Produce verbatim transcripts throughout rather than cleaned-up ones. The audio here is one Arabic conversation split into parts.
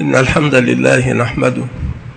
إن الحمد لله نحمده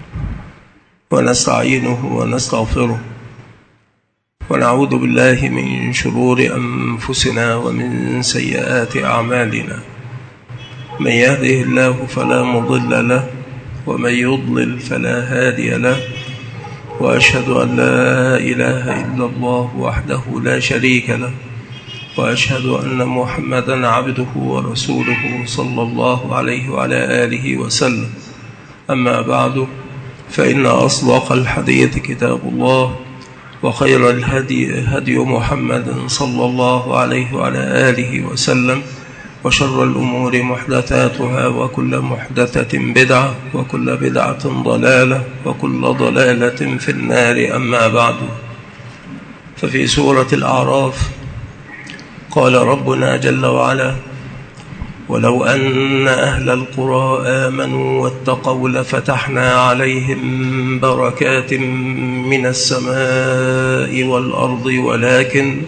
ونستعينه ونستغفره ونعوذ بالله من شرور أنفسنا ومن سيئات أعمالنا. من يهده الله فلا مضل له ومن يضلل فلا هادي له، وأشهد أن لا إله إلا الله وحده لا شريك له، وأشهد أن محمدًا عبده ورسوله صلى الله عليه وعلى آله وسلم. أما بعد، فإن أصدق الحديث كتاب الله، وخير الهدي هدي محمد صلى الله عليه وعلى آله وسلم، وشر الأمور محدثاتها، وكل محدثة بدعة، وكل بدعة ضلالة، وكل ضلالة في النار. أما بعد، ففي سورة الأعراف قال ربنا جل وعلا: ولو أن أهل القرى آمنوا واتقوا لفتحنا عليهم بركات من السماء والأرض ولكن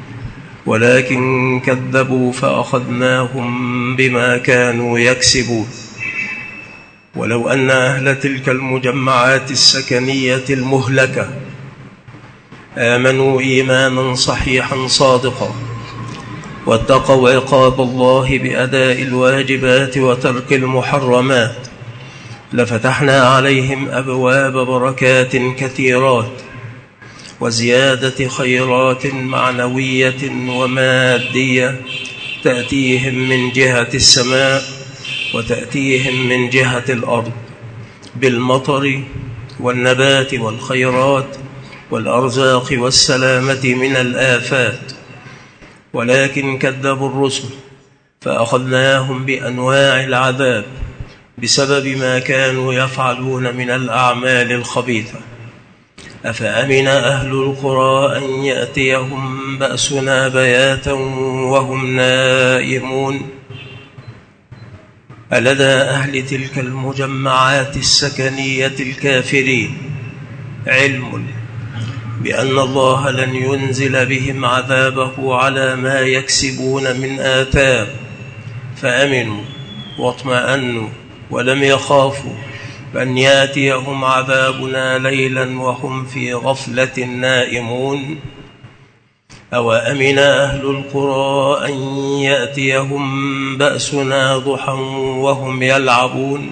ولكن كذبوا فأخذناهم بما كانوا يكسبون. ولو أن أهل تلك المجمعات السكنية المهلكة آمنوا إيمانا صحيحا صادقا واتقوا عقاب الله بأداء الواجبات وترك المحرمات لفتحنا عليهم أبواب بركات كثيرات وزيادة خيرات معنوية ومادية تأتيهم من جهة السماء وتأتيهم من جهة الأرض بالمطر والنبات والخيرات والأرزاق والسلامة من الآفات. ولكن كذبوا الرسل فأخذناهم بأنواع العذاب بسبب ما كانوا يفعلون من الأعمال الخبيثة. أفأمن أهل القرى أن يأتيهم بأسنا بياتا وهم نائمون؟ ألدى أهل تلك المجمعات السكنية الكافرين علم بأن الله لن ينزل بهم عذابه على ما يكسبون من آثام، فأمنوا واطمأنوا ولم يخافوا أن يأتيهم عذابنا ليلا وهم في غفلة نائمون. أو أمن أهل القرى أن يأتيهم بأسنا ضحى وهم يلعبون؟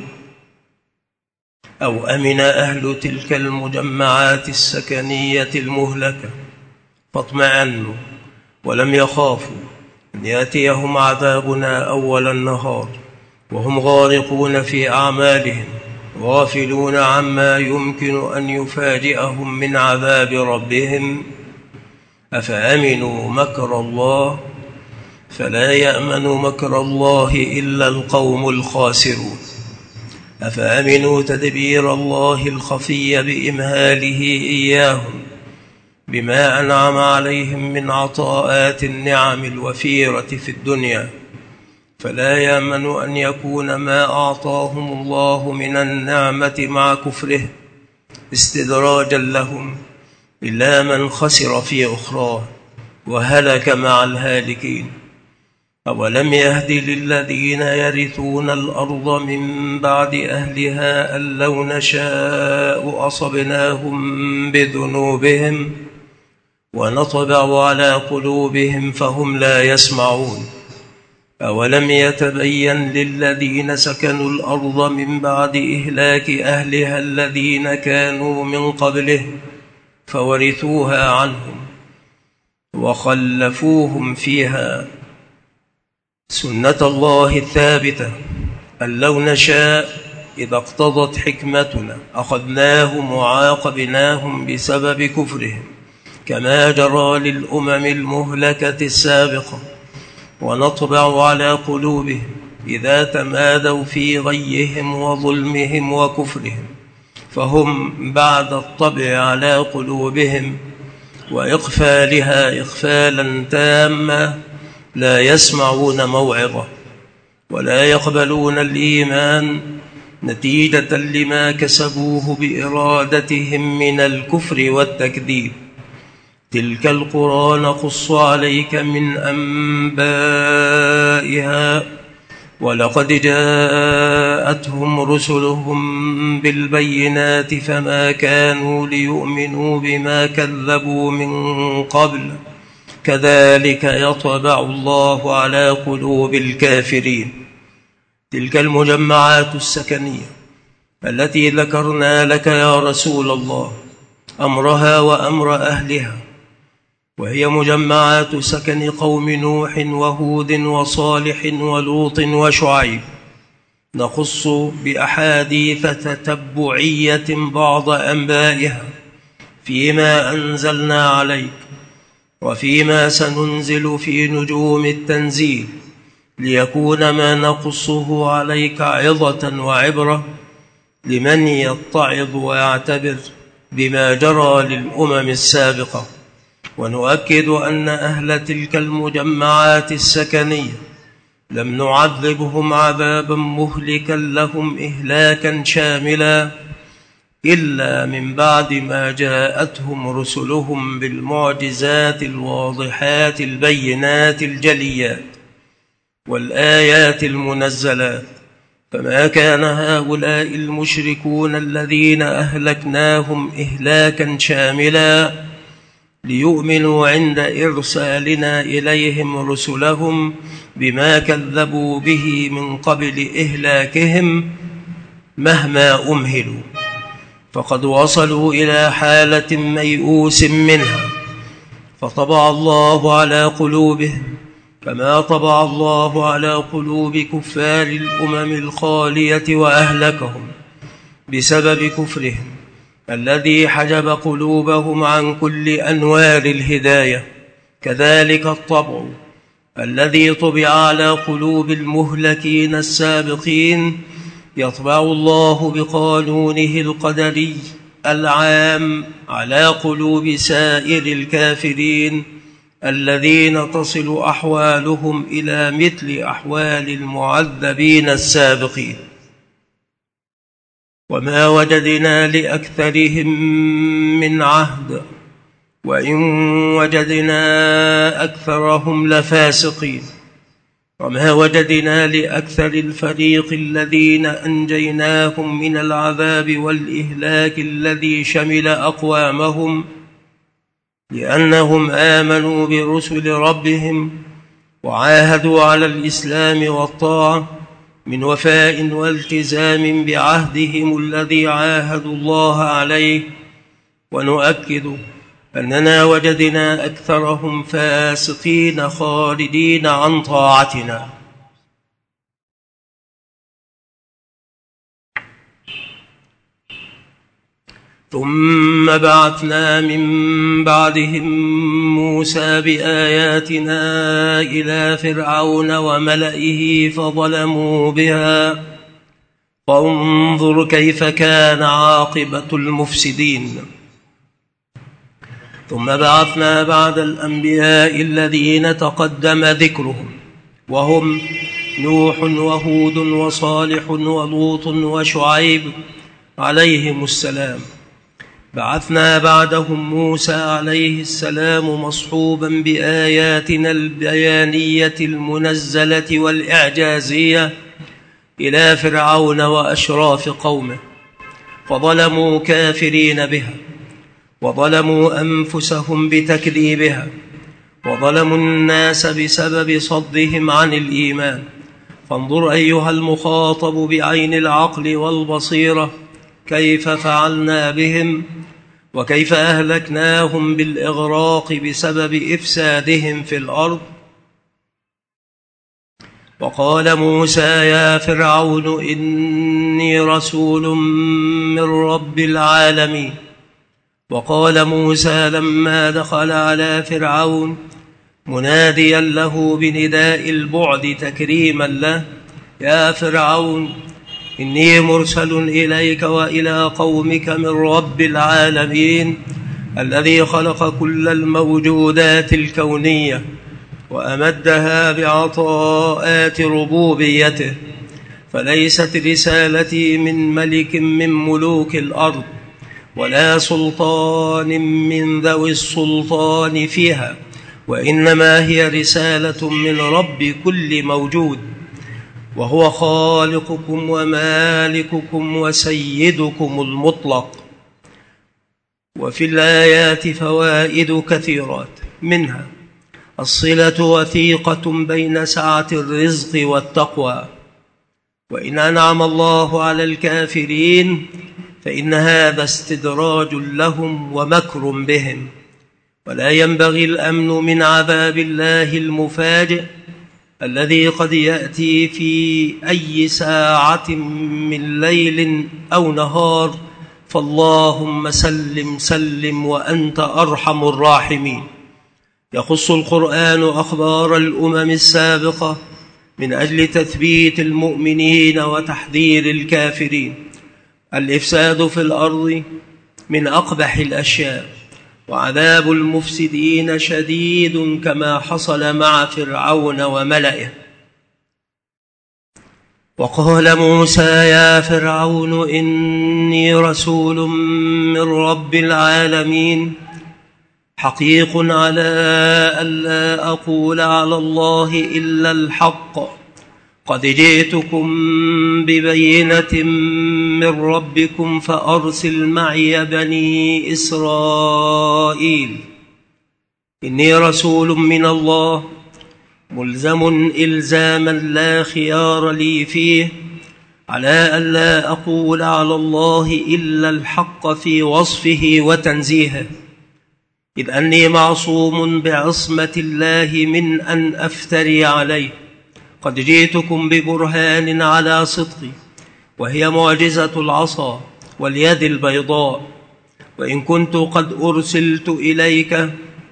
أو أمن أهل تلك المجمعات السكنية المهلكة فاطمأنوا ولم يخافوا أن يأتيهم عذابنا أول النهار وهم غارقون في أعمالهم غافلون عما يمكن أن يفاجئهم من عذاب ربهم؟ أفأمنوا مكر الله؟ فلا يأمن مكر الله إلا القوم الخاسرون. أفأمنوا تدبير الله الخفي بإمهاله إياهم بما أنعم عليهم من عطاءات النعم الوفيرة في الدنيا، فلا يأمن أن يكون ما أعطاهم الله من النعمة مع كفره استدراجا لهم إلا من خسر في أخراه وهلك مع الهالكين. أولم يهد للذين يرثون الأرض من بعد أهلها أن لو نشاء أصبناهم بذنوبهم ونطبع على قلوبهم فهم لا يسمعون؟ أولم يتبين للذين سكنوا الأرض من بعد إهلاك أهلها الذين كانوا من قبلهم فورثوها عنهم وخلفوهم فيها سنة الله الثابتة أن لو نشاء إذا اقتضت حكمتنا أخذناهم وعاقبناهم بسبب كفرهم كما جرى للأمم المهلكة السابقة، ونطبع على قلوبهم إذا تمادوا في غيهم وظلمهم وكفرهم، فهم بعد الطبع على قلوبهم وإقفالها إقفالا تاما لا يسمعون موعظة ولا يقبلون الإيمان نتيجة لما كسبوه بإرادتهم من الكفر والتكذيب. تلك القرى نقص عليك من أنبائها ولقد جاءتهم رسلهم بالبينات فما كانوا ليؤمنوا بما كذبوا من قبل كذلك يطبع الله على قلوب الكافرين. تلك المجمعات السكنية التي ذكرنا لك يا رسول الله أمرها وأمر أهلها، وهي مجمعات سكن قوم نوح وهود وصالح ولوط وشعيب، نخص بأحاديث تتبعية بعض أنبائها فيما أنزلنا عليك وفيما سننزل في نجوم التنزيل، ليكون ما نقصه عليك عظة وعبرة لمن يتعظ ويعتبر بما جرى للأمم السابقة. ونؤكد أن أهل تلك المجمعات السكنية لم نعذبهم عذابا مهلكا لهم إهلاكا شاملا إلا من بعد ما جاءتهم رسلهم بالمعجزات الواضحات البينات الجليات والآيات المنزلات، فما كان هؤلاء المشركون الذين أهلكناهم إهلاكا شاملا ليؤمنوا عند إرسالنا إليهم رسلهم بما كذبوا به من قبل إهلاكهم مهما أمهلوا، فقد وصلوا إلى حالة ميؤوس منها فطبع الله على قلوبهم كما طبع الله على قلوب كفار الأمم الخالية وأهلكهم بسبب كفرهم الذي حجب قلوبهم عن كل أنوار الهداية. كذلك الطبع الذي طبع على قلوب المهلكين السابقين يطبع الله بقانونه القدري العام على قلوب سائر الكافرين الذين تصل أحوالهم إلى مثل أحوال المعذبين السابقين. وما وجدنا لأكثرهم من عهد وإن وجدنا أكثرهم لفاسقين، وما وجدنا لأكثر الفريق الذين أنجيناهم من العذاب والإهلاك الذي شمل أقوامهم لأنهم آمنوا برسل ربهم وعاهدوا على الإسلام والطاعة من وفاء والتزام بعهدهم الذي عاهدوا الله عليه. ونؤكد أننا وجدنا أكثرهم فاسقين خالدين عن طاعتنا. ثم بعثنا من بعدهم موسى بآياتنا إلى فرعون وملئه فظلموا بها، فانظر كيف كان عاقبة المفسدين. ثم بعثنا بعد الأنبياء الذين تقدم ذكرهم وهم نوح وهود وصالح ولوط وشعيب عليهم السلام، بعثنا بعدهم موسى عليه السلام مصحوبا بآياتنا البيانية المنزلة والإعجازية إلى فرعون وأشراف قومه، فظلموا كافرين بها وظلموا أنفسهم بتكذيبها وظلموا الناس بسبب صدهم عن الإيمان. فانظر أيها المخاطب بعين العقل والبصيرة كيف فعلنا بهم وكيف أهلكناهم بالإغراق بسبب إفسادهم في الأرض. وقال موسى يا فرعون إني رسول من رب العالمين. وقال موسى لما دخل على فرعون مناديا له بنداء البعد تكريما له يا فرعون إني مرسل إليك وإلى قومك من رب العالمين الذي خلق كل الموجودات الكونية وأمدها بعطاءات ربوبيته، فليست رسالتي من ملك من ملوك الأرض ولا سلطان من ذوي السلطان فيها، وإنما هي رسالة من رب كل موجود. وهو خالقكم ومالككم وسيدكم المطلق. وفي الآيات فوائد كثيرات، منها الصلة وثيقة بين سعة الرزق والتقوى، وإن أنعم الله على الكافرين فإن هذا استدراج لهم ومكر بهم، ولا ينبغي الأمن من عذاب الله المفاجئ الذي قد يأتي في أي ساعة من ليل أو نهار، فاللهم سلم سلم وأنت أرحم الراحمين. يخص القرآن أخبار الأمم السابقة من أجل تثبيت المؤمنين وتحذير الكافرين. الإفساد في الأرض من أقبح الأشياء، وعذاب المفسدين شديد كما حصل مع فرعون وملئه. وقال موسى يا فرعون إني رسول من رب العالمين، حقيق على ألا أقول على الله إلا الحق، قد جئتكم ببينة من ربكم فأرسل معي بني إسرائيل. إني رسول من الله ملزم إلزاما لا خيار لي فيه، على ألا أقول على الله إلا الحق في وصفه وتنزيهه، إذ أني معصوم بعصمة الله من أن أفتري عليه. قد جئتكم ببرهان على صدقي، وهي معجزة العصا واليد البيضاء. وإن كنت قد أرسلت إليك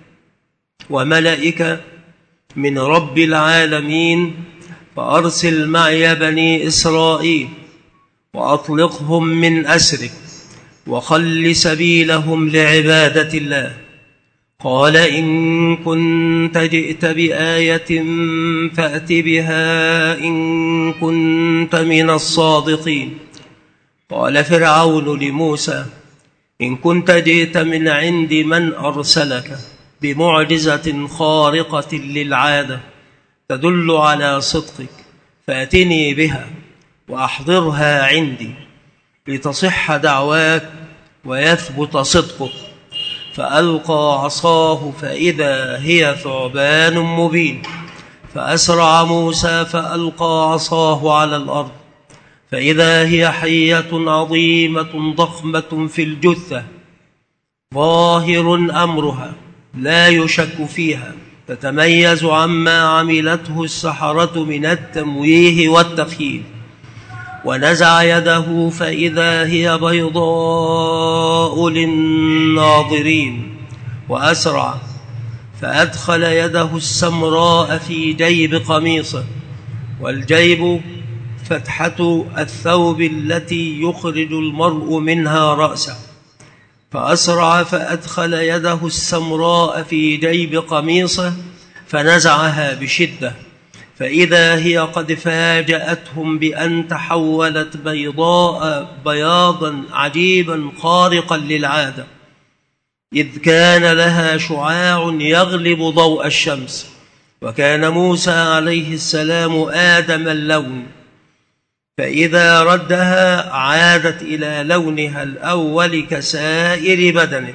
وملئك من رب العالمين فأرسل معي بني إسرائيل وأطلقهم من أسرك وخل سبيلهم لعبادة الله. قال إن كنت جئت بآية فأت بها إن كنت من الصادقين. قال فرعون لموسى إن كنت جئت من عند من أرسلك بمعجزة خارقة للعادة تدل على صدقك فأتني بها وأحضرها عندي لتصح دعواك ويثبت صدقك. فألقى عصاه فإذا هي ثعبان مبين، فأسرع موسى فألقى عصاه على الأرض فإذا هي حية عظيمة ضخمة في الجثة، ظاهر أمرها لا يشك فيها، تتميز عما عملته السحرة من التمويه والتخييل. ونزع يده فإذا هي بيضاء للناظرين، وأسرع فأدخل يده السمراء في جيب قميصه، والجيب فتحة الثوب التي يخرج المرء منها رأسه. فأسرع فأدخل يده السمراء في جيب قميصه فنزعها بشدة، فإذا هي قد فاجأتهم بأن تحولت بيضاء بياضا عجيبا خارقا للعادة، إذ كان لها شعاع يغلب ضوء الشمس. وكان موسى عليه السلام آدم اللون، فإذا ردها عادت إلى لونها الأول كسائر بدنه.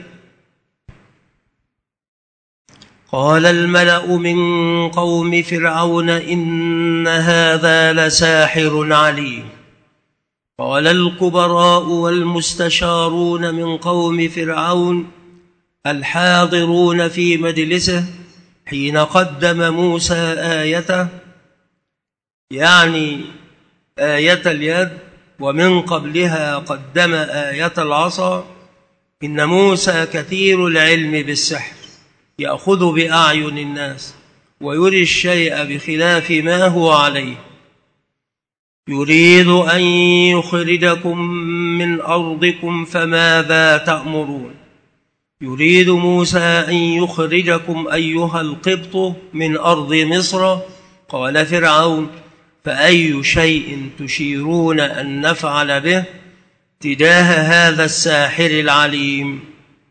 قال الملأ من قوم فرعون إن هذا لساحر عليم. قال الكبراء والمستشارون من قوم فرعون الحاضرون في مجلسه حين قدم موسى آيته، يعني آية اليد، ومن قبلها قدم آية العصا، إن موسى كثير العلم بالسحر، يأخذ بأعين الناس ويري الشيء بخلاف ما هو عليه، يريد أن يخرجكم من أرضكم فماذا تأمرون. يريد موسى أن يخرجكم أيها القبط من أرض مصر. قال فرعون فأي شيء تشيرون أن نفعل به تجاه هذا الساحر العليم؟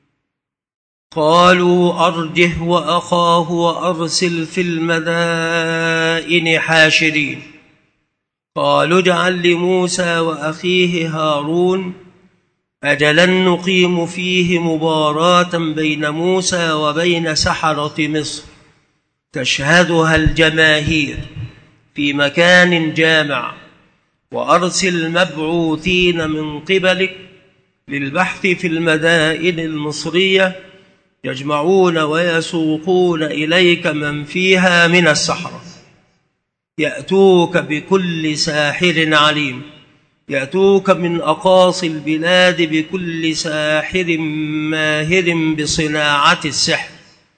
قالوا أرجه وأخاه وأرسل في المدائن حاشرين. قالوا اجعل لموسى وأخيه هارون أجلا نقيم فيه مباراة بين موسى وبين سحرة مصر تشهدها الجماهير في مكان جامع، وأرسل مبعوثين من قبلك للبحث في المدائن المصرية يجمعون ويسوقون إليك من فيها من السحرة، يأتوك بكل ساحر عليم، يأتوك من أقاصي البلاد بكل ساحر ماهر بصناعة السحر.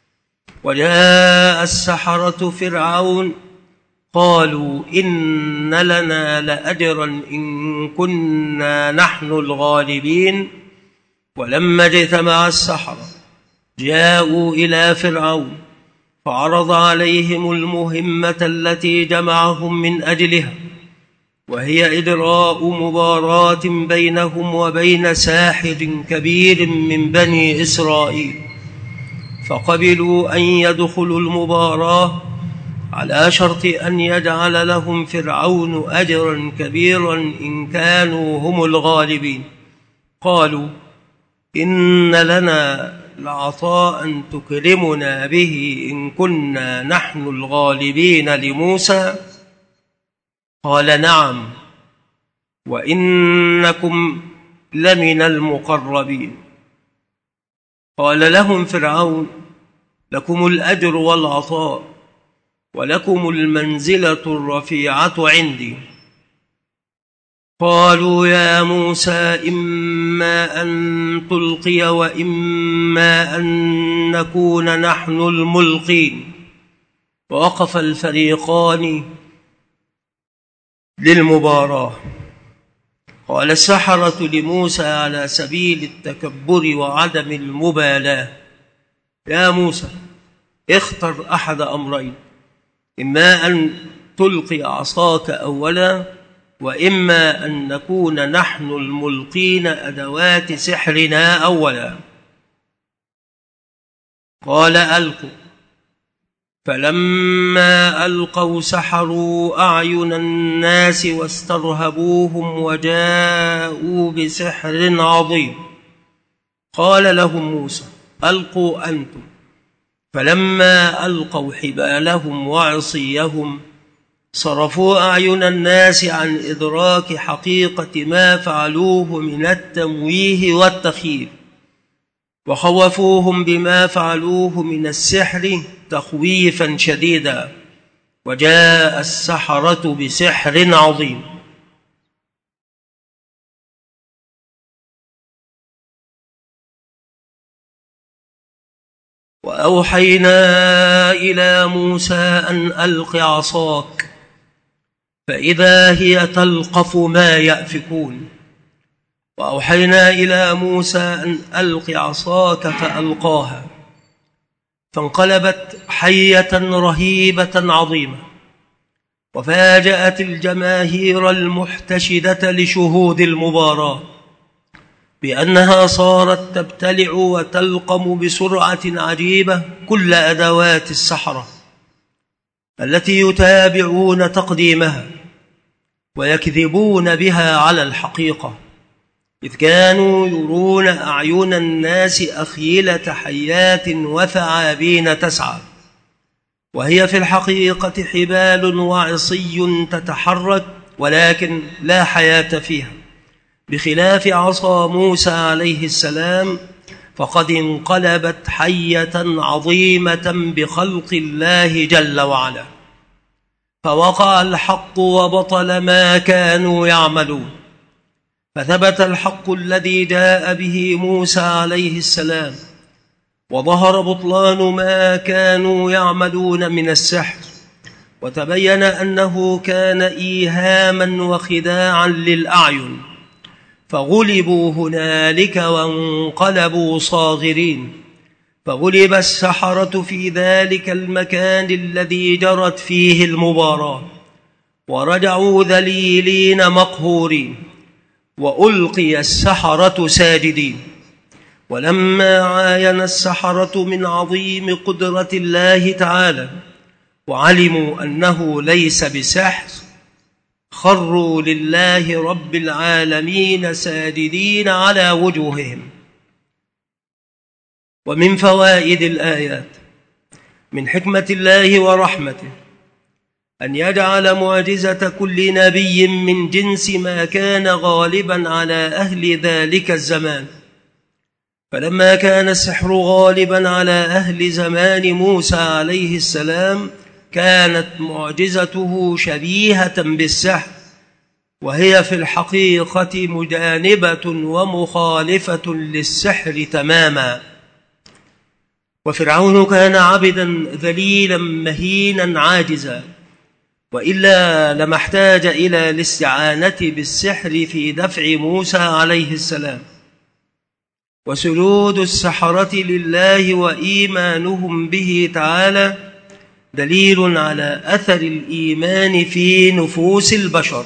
وجاء السحرة فرعون قالوا إن لنا لأجرا إن كنا نحن الغالبين. ولما اجتمع السحرة جاءوا إلى فرعون فعرض عليهم المهمة التي جمعهم من أجلها، وهي إجراء مباراة بينهم وبين ساحر كبير من بني إسرائيل، فقبلوا أن يدخلوا المباراة على شرط أن يجعل لهم فرعون أجرا كبيرا إن كانوا هم الغالبين. قالوا إن لنا لعطاء تكرمنا به إن كنا نحن الغالبين لموسى. قال نعم وإنكم لمن المقربين. قال لهم فرعون لكم الأجر والعطاء ولكم المنزلة الرفيعة عندي. قالوا يا موسى إما أن تلقي وإما أن نكون نحن الملقين. ووقف الفريقان للمباراة. قال السحرة لموسى على سبيل التكبر وعدم المبالاة يا موسى اختر أحد أمرين، إما أن تلقي عصاك أولا وإما أن نكون نحن الملقين أدوات سحرنا أولا. قال ألقوا. فلما ألقوا سحروا أعين الناس واسترهبوهم وجاءوا بسحر عظيم. قال لهم موسى ألقوا أنتم. فلما ألقوا حبالهم وعصيهم صرفوا أعين الناس عن إدراك حقيقة ما فعلوه من التمويه والتخييل، وخوفوهم بما فعلوه من السحر تخويفا شديدا. وجاء السحرة بسحر عظيم. وأوحينا إلى موسى أن ألق عصاك فإذا هي تلقف ما يأفكون. وأوحينا إلى موسى أن ألق عصاك فألقاها فانقلبت حية رهيبة عظيمة، وفاجأت الجماهير المحتشدة لشهود المباراة بأنها صارت تبتلع وتلقم بسرعة عجيبة كل أدوات السحرة التي يتابعون تقديمها ويكذبون بها على الحقيقة، إذ كانوا يرون أعين الناس أخيلة حيات وثعابين تسعى، وهي في الحقيقة حبال وعصي تتحرك ولكن لا حياة فيها، بخلاف عصا موسى عليه السلام فقد انقلبت حية عظيمة بخلق الله جل وعلا. فوقع الحق وبطل ما كانوا يعملون، فثبت الحق الذي جاء به موسى عليه السلام، وظهر بطلان ما كانوا يعملون من السحر، وتبين أنه كان إيهاما وخداعا للأعين، فغلبوا هنالك وانقلبوا صاغرين. فغلب السحرة في ذلك المكان الذي جرت فيه المباراة، ورجعوا ذليلين مقهورين، وألقي السحرة ساجدين. ولما عاين السحرة من عظيم قدرة الله تعالى وعلموا أنه ليس بسحر، خروا لله رب العالمين ساجدين على وجوههم. ومن فوائد الآيات من حكمة الله ورحمته أن يجعل معجزة كل نبي من جنس ما كان غالبا على أهل ذلك الزمان. فلما كان السحر غالبا على أهل زمان موسى عليه السلام كانت معجزته شبيهة بالسحر، وهي في الحقيقة مجانبة ومخالفة للسحر تماما. وفرعون كان عبدا ذليلا مهينا عاجزا، وإلا لما احتاج إلى الاستعانة بالسحر في دفع موسى عليه السلام. وسجود السحرة لله وإيمانهم به تعالى دليل على أثر الإيمان في نفوس البشر.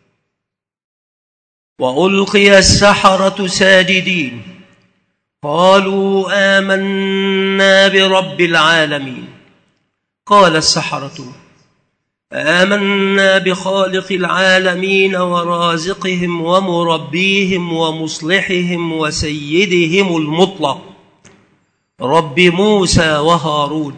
وألقي السحرة ساجدين قالوا آمنا برب العالمين. قال السحرة آمنا بخالق العالمين ورازقهم ومربيهم ومصلحهم وسيدهم المطلق رب موسى وهارون.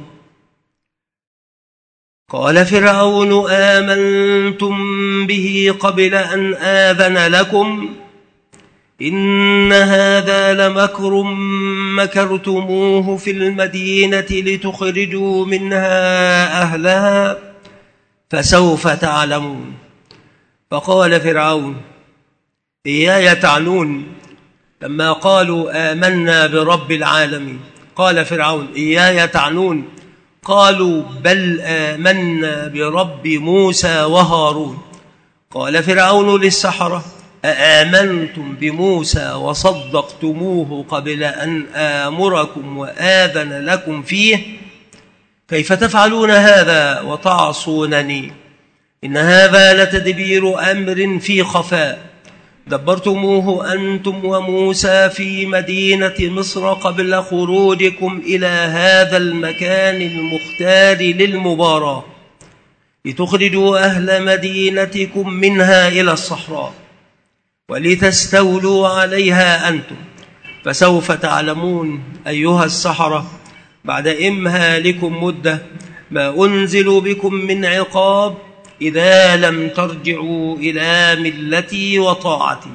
قال فرعون آمنتم به قبل أن آذن لكم إن هذا لمكر مكرتموه في المدينة لتخرجوا منها أهلها فسوف تعلمون. فقال فرعون إياي تعنون لما قالوا آمنا برب العالمين. قال فرعون إياي تعنون. قالوا بل آمنا برب موسى وهارون. قال فرعون للسحرة أآمنتم بموسى وصدقتموه قبل أن آمركم وآذن لكم فيه؟ كيف تفعلون هذا وتعصونني؟ إن هذا لتدبير أمر في خفاء دبرتموه أنتم وموسى في مدينة مصر قبل خروجكم إلى هذا المكان المختار للمباراة لتخرجوا أهل مدينتكم منها إلى الصحراء ولتستولوا عليها أنتم. فسوف تعلمون أيها السحرة بعد إمهالكم مدة ما أنزل بكم من عقاب إذا لم ترجعوا إلى ملتي وطاعتي.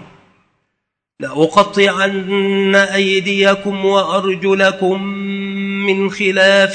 لأقطعن أيديكم وأرجلكم من خلاف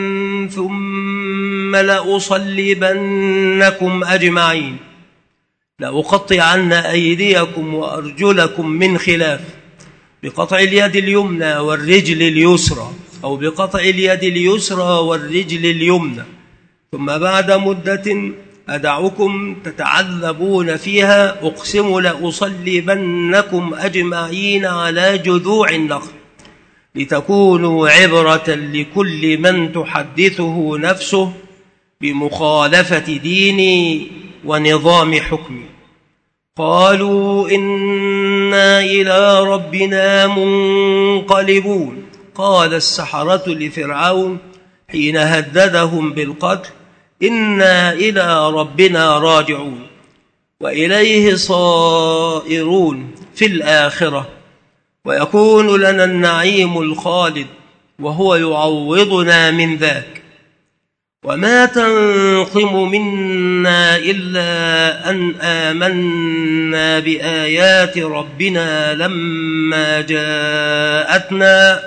ثم لأصلبنكم أجمعين. لأقطعن أيديكم وأرجلكم من خلاف بقطع اليد اليمنى والرجل اليسرى، أو بقطع اليد اليسرى والرجل اليمنى، ثم بعد مدة أدعكم تتعذبون فيها أقسم لأصلبنكم أجمعين على جذوع النخل لتكونوا عبرة لكل من تحدثه نفسه بمخالفة ديني ونظام حكمي. قالوا إنا إلى ربنا منقلبون. قال السحرة لفرعون حين هددهم بالقتل إنا إلى ربنا راجعون وإليه صائرون في الآخرة ويكون لنا النعيم الخالد وهو يعوضنا من ذاك. وما تنقم منا إلا أن آمنا بآيات ربنا لما جاءتنا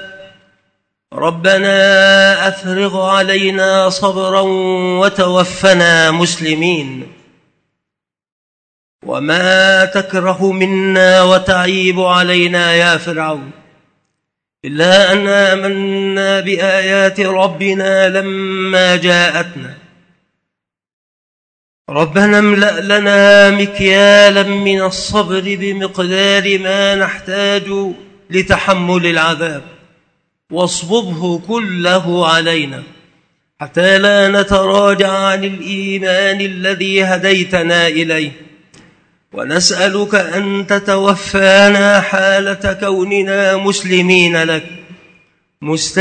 ربنا أفرغ علينا صبرا وتوفنا مسلمين. وما تكره منا وتعيب علينا يا فرعون إلا أن آمنا بآيات ربنا لما جاءتنا ربنا املأ لنا مكيالا من الصبر بمقدار ما نحتاج لتحمل العذاب واصببه كله علينا حتى لا نتراجع عن الإيمان الذي هديتنا إليه. ونسألك أن تتوفانا حالة كوننا مسلمين لك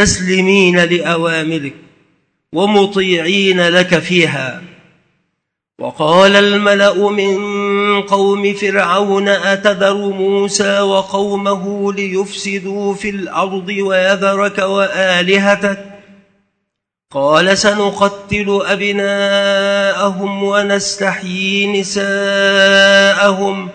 مستسلمين لأوامرك ومطيعين لك فيها. وقال الملأ من قوم فرعون أتذر موسى وقومه ليفسدوا في الأرض ويذرك وآلهتك قال سنقتل أبناءهم ونستحيي نساءهم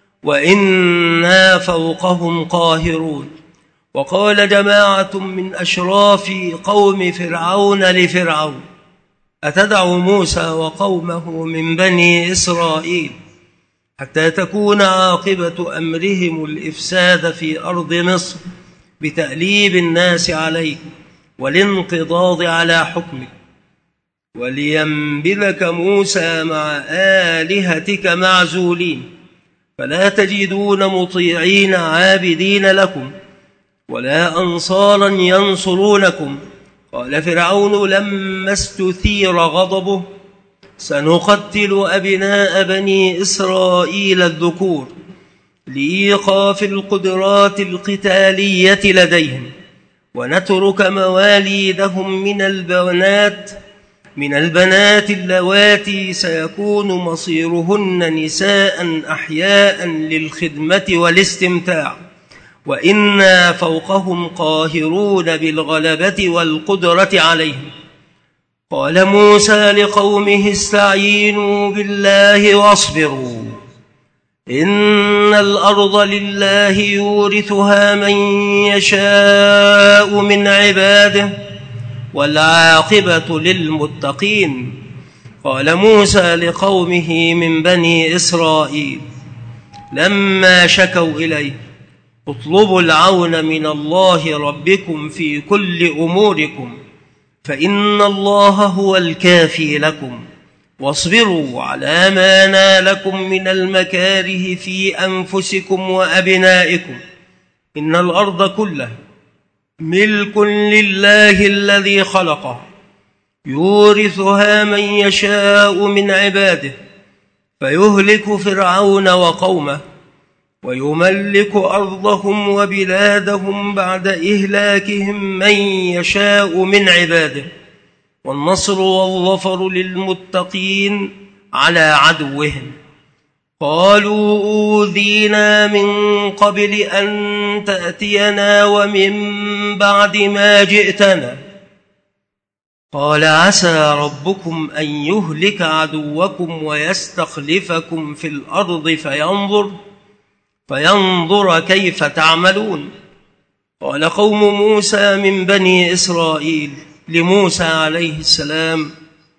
وإنا فوقهم قاهرون. وقال جماعة من أشراف قوم فرعون لفرعون أتدع موسى وقومه من بني إسرائيل حتى تكون عاقبة أمرهم الإفساد في أرض مصر بتأليب الناس عليك والانقضاض على حكمك ولينبذك موسى مع آلهتك معزولين فلا تجدون مطيعين عابدين لكم ولا أنصارا ينصرونكم. قال فرعون لما استثير غضبه سنقتل أبناء بني إسرائيل الذكور لإيقاف القدرات القتالية لديهم ونترك مواليدهم من البنات من البنات اللواتي سيكون مصيرهن نساء أحياء للخدمة والاستمتاع وإنا فوقهم قاهرون بالغلبة والقدرة عليهم. قال موسى لقومه استعينوا بالله واصبروا إن الأرض لله يورثها من يشاء من عباده والعاقبة للمتقين. قال موسى لقومه من بني إسرائيل لما شكوا إليه اطلبوا العون من الله ربكم في كل أموركم فإن الله هو الكافي لكم واصبروا على ما نالكم من المكاره في أنفسكم وأبنائكم إن الأرض كلها ملك لله الذي خلقها يورثها من يشاء من عباده فيهلك فرعون وقومه ويملك أرضهم وبلادهم بعد إهلاكهم من يشاء من عباده والنصر والظفر للمتقين على عدوهم. قالوا أوذينا من قبل أن تأتينا ومن بعد ما جئتنا قال عسى ربكم أن يهلك عدوكم ويستخلفكم في الأرض فينظر فينظر كيف تعملون. قال قوم موسى من بني إسرائيل لموسى عليه السلام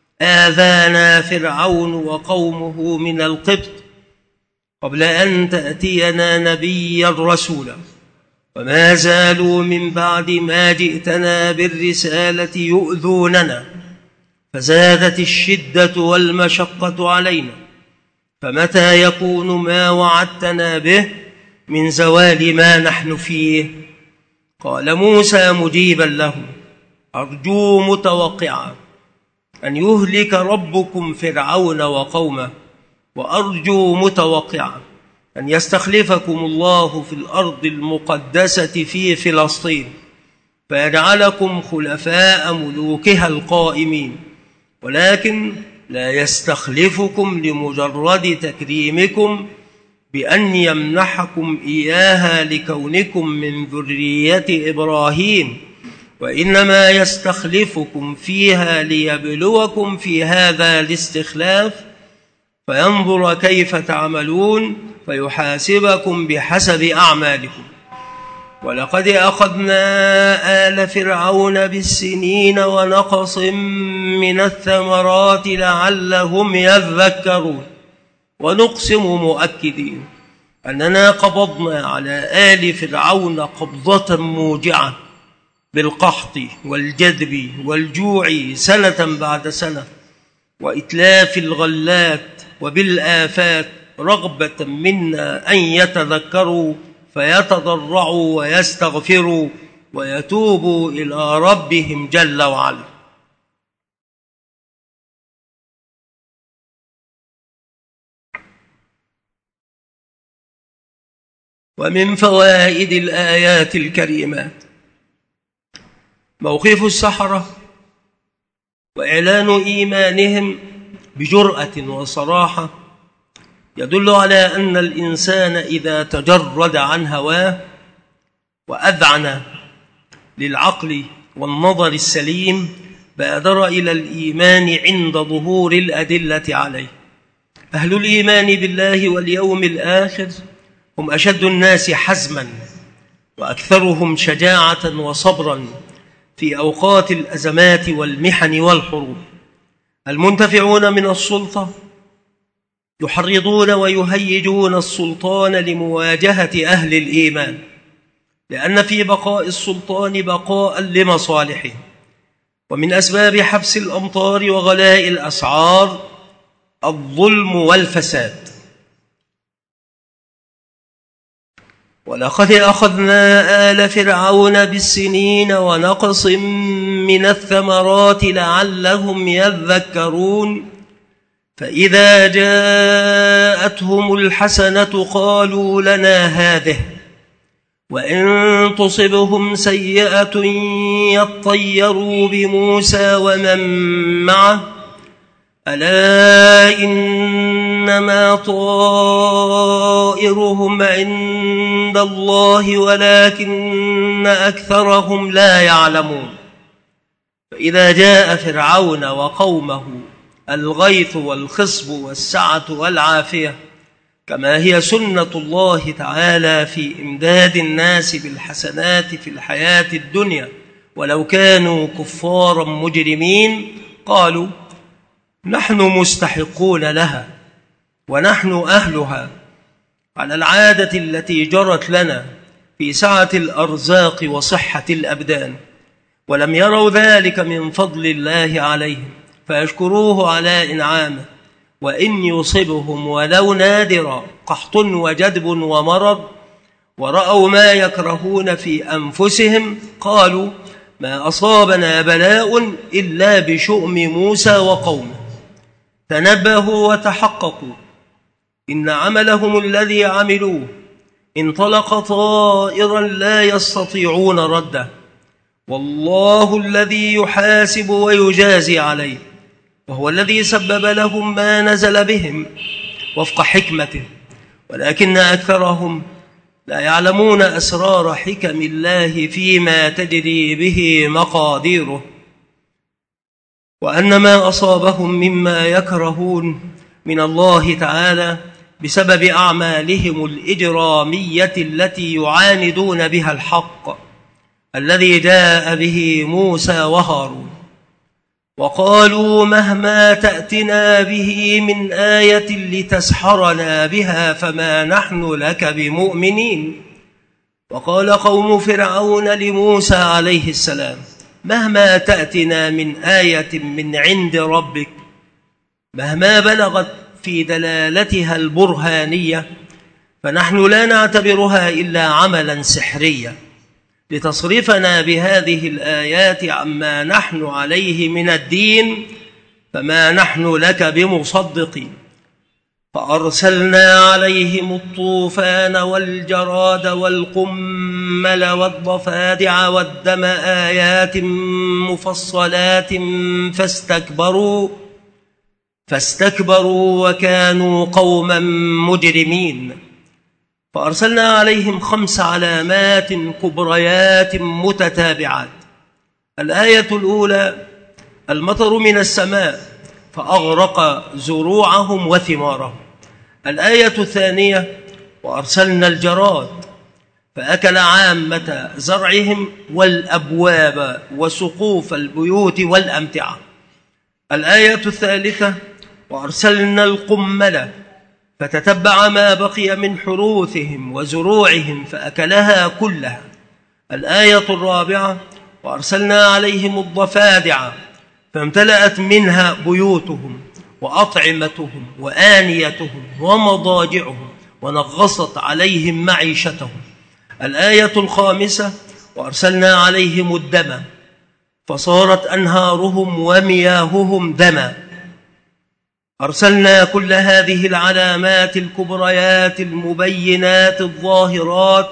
آذانا فرعون وقومه من القبط قبل أن تأتينا نبيا رسولا وما زالوا من بعد ما جئتنا بالرسالة يؤذوننا فزادت الشدة والمشقة علينا فمتى يكون ما وعدتنا به من زوال ما نحن فيه. قال موسى مجيبا لهم أرجو متوقعا أن يهلك ربكم فرعون وقومه وأرجو متوقعا أن يستخلفكم الله في الأرض المقدسة في فلسطين فيجعلكم خلفاء ملوكها القائمين ولكن لا يستخلفكم لمجرد تكريمكم بأن يمنحكم إياها لكونكم من ذرية إبراهيم وإنما يستخلفكم فيها ليبلوكم في هذا الاستخلاف فينظر كيف تعملون فيحاسبكم بحسب أعمالكم. ولقد أخذنا آل فرعون بالسنين ونقص من الثمرات لعلهم يذكرون. ونقسم مؤكدين أننا قبضنا على آل فرعون قبضة موجعة بالقحط والجدب والجوع سنة بعد سنة وإتلاف الغلات وبالآفات رغبة منا أن يتذكروا فيتضرعوا ويستغفروا ويتوبوا إلى ربهم جل وعلا. ومن فوائد الآيات الكريمات موقف السحرة وإعلان إيمانهم بجرأة وصراحة يدل على أن الإنسان إذا تجرد عن هواه وأذعن للعقل والنظر السليم بادر إلى الإيمان عند ظهور الأدلة عليه. أهل الإيمان بالله واليوم الآخر هم أشد الناس حزما وأكثرهم شجاعة وصبرا في أوقات الأزمات والمحن والحروب. المنتفعون من السلطة يحرضون ويهيجون السلطان لمواجهة أهل الإيمان، لأن في بقاء السلطان بقاء لمصالحه. ومن أسباب حبس الأمطار وغلاء الأسعار الظلم والفساد. ولقد أخذنا آل فرعون بالسنين ونقص من الثمرات لعلهم يذكرون فإذا جاءتهم الحسنة قالوا لنا هذه وإن تصبهم سيئة يطيروا بموسى ومن معه ألا إنما طائرهم عند الله ولكن أكثرهم لا يعلمون. فإذا جاء فرعون وقومه الغيث والخصب والسعة والعافية كما هي سنة الله تعالى في إمداد الناس بالحسنات في الحياة الدنيا ولو كانوا كفارا مجرمين، قالوا نحن مستحقون لها ونحن أهلها، على العادة التي جرت لنا في سعة الأرزاق وصحة الأبدان، ولم يروا ذلك من فضل الله عليهم فيشكروه على إنعامه. وإن يصبهم ولو نادرا قحط وجدب ومرض ورأوا ما يكرهون في أنفسهم قالوا ما أصابنا بلاء إلا بشؤم موسى وقومه. تنبهوا وتحققوا إن عملهم الذي عملوه انطلق طائرا لا يستطيعون رده، والله الذي يحاسب ويجازي عليه، وهو الذي سبب لهم ما نزل بهم وفق حكمته، ولكن أكثرهم لا يعلمون أسرار حكم الله فيما تجري به مقاديره، وأن ما أصابهم مما يكرهون من الله تعالى بسبب أعمالهم الإجرامية التي يعاندون بها الحق الذي جاء به موسى وهارون. وقالوا مهما تأتنا به من آية لتسحرنا بها فما نحن لك بمؤمنين. وقال قوم فرعون لموسى عليه السلام مهما تأتنا من آية من عند ربك، مهما بلغت في دلالتها البرهانية فنحن لا نعتبرها إلا عملا سحريا لتصرفنا بهذه الآيات عما نحن عليه من الدين، فما نحن لك بمصدقين. فأرسلنا عليهم الطوفان والجراد والقمل والضفادع والدم آيات مفصلات فاستكبروا فاستكبروا وكانوا قوما مجرمين. فأرسلنا عليهم خمس علامات كبريات متتابعات. الآية الأولى المطر من السماء فأغرق زروعهم وثمارهم. الآية الثانية وأرسلنا الجراد فأكل عامة زرعهم والأبواب وسقوف البيوت والأمتعة. الآية الثالثة وأرسلنا القمل فتتبع ما بقي من حروثهم وزروعهم فأكلها كلها. الآية الرابعة وأرسلنا عليهم الضفادع فامتلأت منها بيوتهم وأطعمتهم وآنيتهم ومضاجعهم ونغصت عليهم معيشتهم. الآية الخامسة وأرسلنا عليهم الدم فصارت أنهارهم ومياههم دما. أرسلنا كل هذه العلامات الكبريات المبينات الظاهرات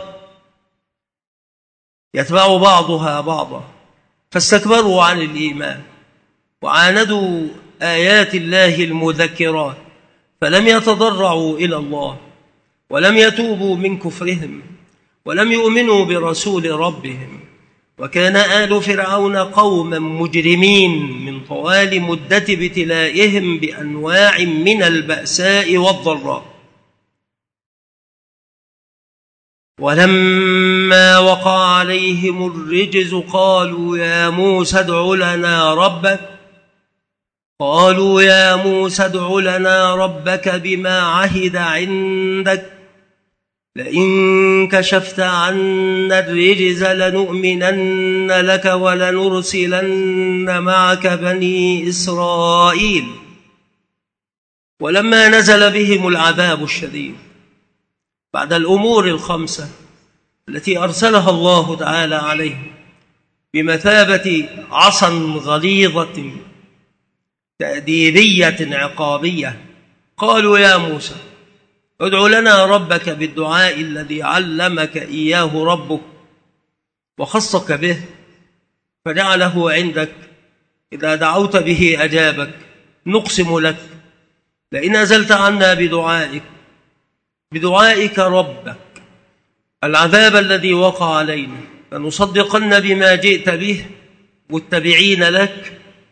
يتبع بعضها بعضا، فاستكبروا عن الإيمان وعاندوا آيات الله المذكرات، فلم يتضرعوا إلى الله ولم يتوبوا من كفرهم ولم يؤمنوا برسول ربهم. وكان آل فرعون قوما مجرمين من طوال مدة ابتلائهم بأنواع من البأساء والضراء. ولما وقع عليهم الرجز قالوا يا موسى ادع لنا ربك قالوا يا موسى ادع لنا ربك بما عهد عندك لئن كشفت عنا الرجز لنؤمنن لك ولنرسلن معك بني إسرائيل. ولما نزل بهم العذاب الشديد بعد الأمور الخمسة التي أرسلها الله تعالى عليهم بمثابة عصا غليظة تأديبية عقابية، قالوا يا موسى ادع لنا ربك بالدعاء الذي علمك إياه ربك وخصك به، فجعله عندك إذا دعوت به أجابك. نقسم لك لئن أزلت عنا بدعائك بدعائك ربك العذاب الذي وقع علينا لنصدقن بما جئت به متبعين لك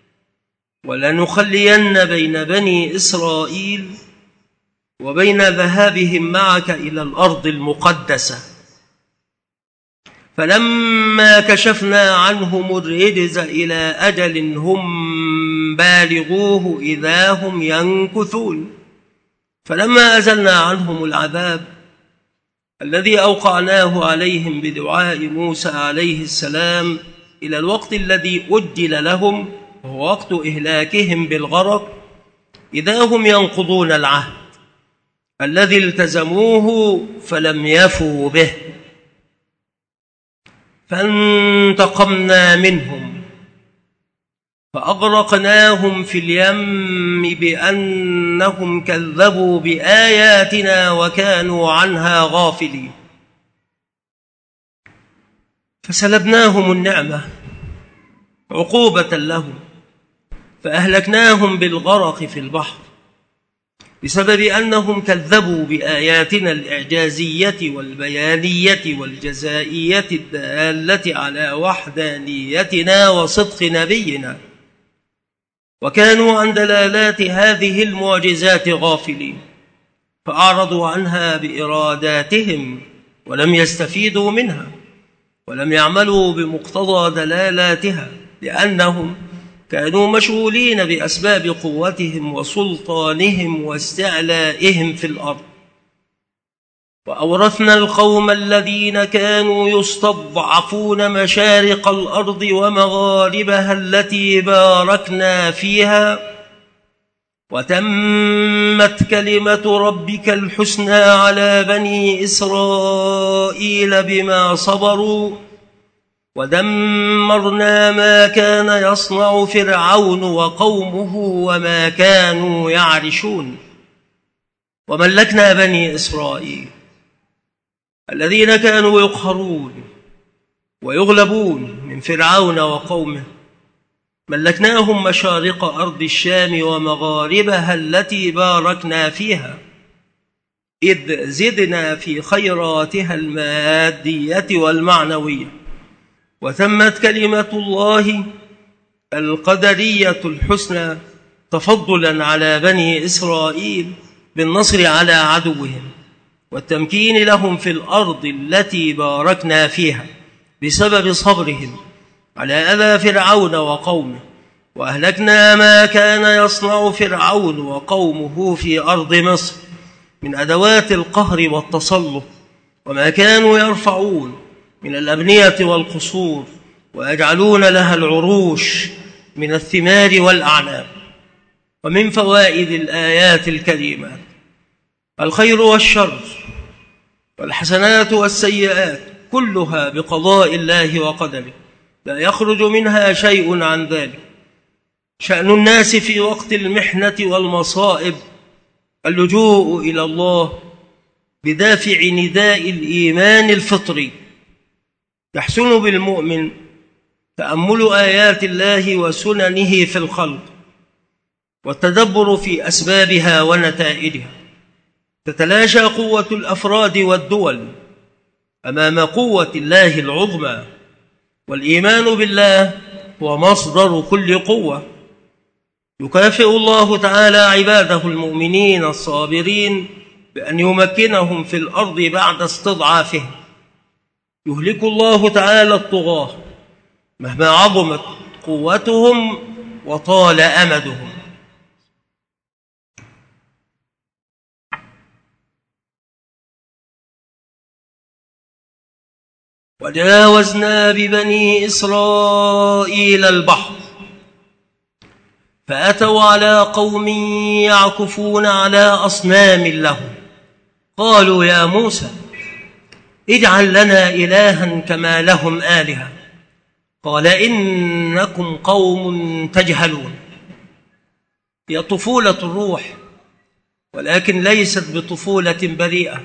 ولنخلين بين بني إسرائيل وبين ذهابهم معك إلى الأرض المقدسة. فلما كشفنا عنهم الرجز إلى أجل هم بالغوه إذا هم ينكثون. فلما أزلنا عنهم العذاب الذي أوقعناه عليهم بدعاء موسى عليه السلام إلى الوقت الذي أجل لهم وهو وقت إهلاكهم بالغرق، إذا هم ينقضون العهد الذي التزموه فلم يفوا به. فانتقمنا منهم فأغرقناهم في اليم بأنهم كذبوا بآياتنا وكانوا عنها غافلين. فسلبناهم النعمة عقوبة لهم فأهلكناهم بالغرق في البحر بسبب أنهم كذبوا بآياتنا الإعجازية والبيانية والجزائية الدالة على وحدانيتنا وصدق نبينا، وكانوا عن دلالات هذه المعجزات غافلين، فأعرضوا عنها بإراداتهم ولم يستفيدوا منها ولم يعملوا بمقتضى دلالاتها، لأنهم كانوا مشغولين بأسباب قوتهم وسلطانهم واستعلائهم في الأرض. وأورثنا القوم الذين كانوا يستضعفون مشارق الأرض ومغاربها التي باركنا فيها، وتمت كلمة ربك الحسنى على بني إسرائيل بما صبروا، ودمرنا ما كان يصنع فرعون وقومه وما كانوا يعرشون. وملكنا بني إسرائيل الذين كانوا يقهرون ويغلبون من فرعون وقومه، ملكناهم مشارق أرض الشام ومغاربها التي باركنا فيها، إذ زدنا في خيراتها المادية والمعنوية. وتمت كلمة الله القدرية الحسنى تفضلا على بني إسرائيل بالنصر على عدوهم والتمكين لهم في الأرض التي باركنا فيها بسبب صبرهم على أذى فرعون وقومه. وأهلكنا ما كان يصنع فرعون وقومه في أرض مصر من أدوات القهر والتسلط، وما كانوا يرفعون من الأبنية والقصور ويجعلون لها العروش من الثمار والأعناب. ومن فوائد الآيات الكريمات الخير والشر والحسنات والسيئات كلها بقضاء الله وقدره، لا يخرج منها شيء عن ذلك. شأن الناس في وقت المحنة والمصائب اللجوء إلى الله بدافع نداء الإيمان الفطري. يحسن بالمؤمن تأمل آيات الله وسننه في الخلق والتدبر في أسبابها ونتائجها. تتلاشى قوة الأفراد والدول أمام قوة الله العظمى، والإيمان بالله هو مصدر كل قوة. يكافئ الله تعالى عباده المؤمنين الصابرين بأن يمكنهم في الأرض بعد استضعافهم. يهلك الله تعالى الطغاة مهما عظمت قوتهم وطال أمدهم. وجاوزنا ببني إسرائيل البحر فأتوا على قوم يعكفون على أصنام لهم، قالوا يا موسى اجعل لنا إلها كما لهم آلهة، قال إنكم قوم تجهلون. هي طفولة الروح، ولكن ليست بطفولة بريئة،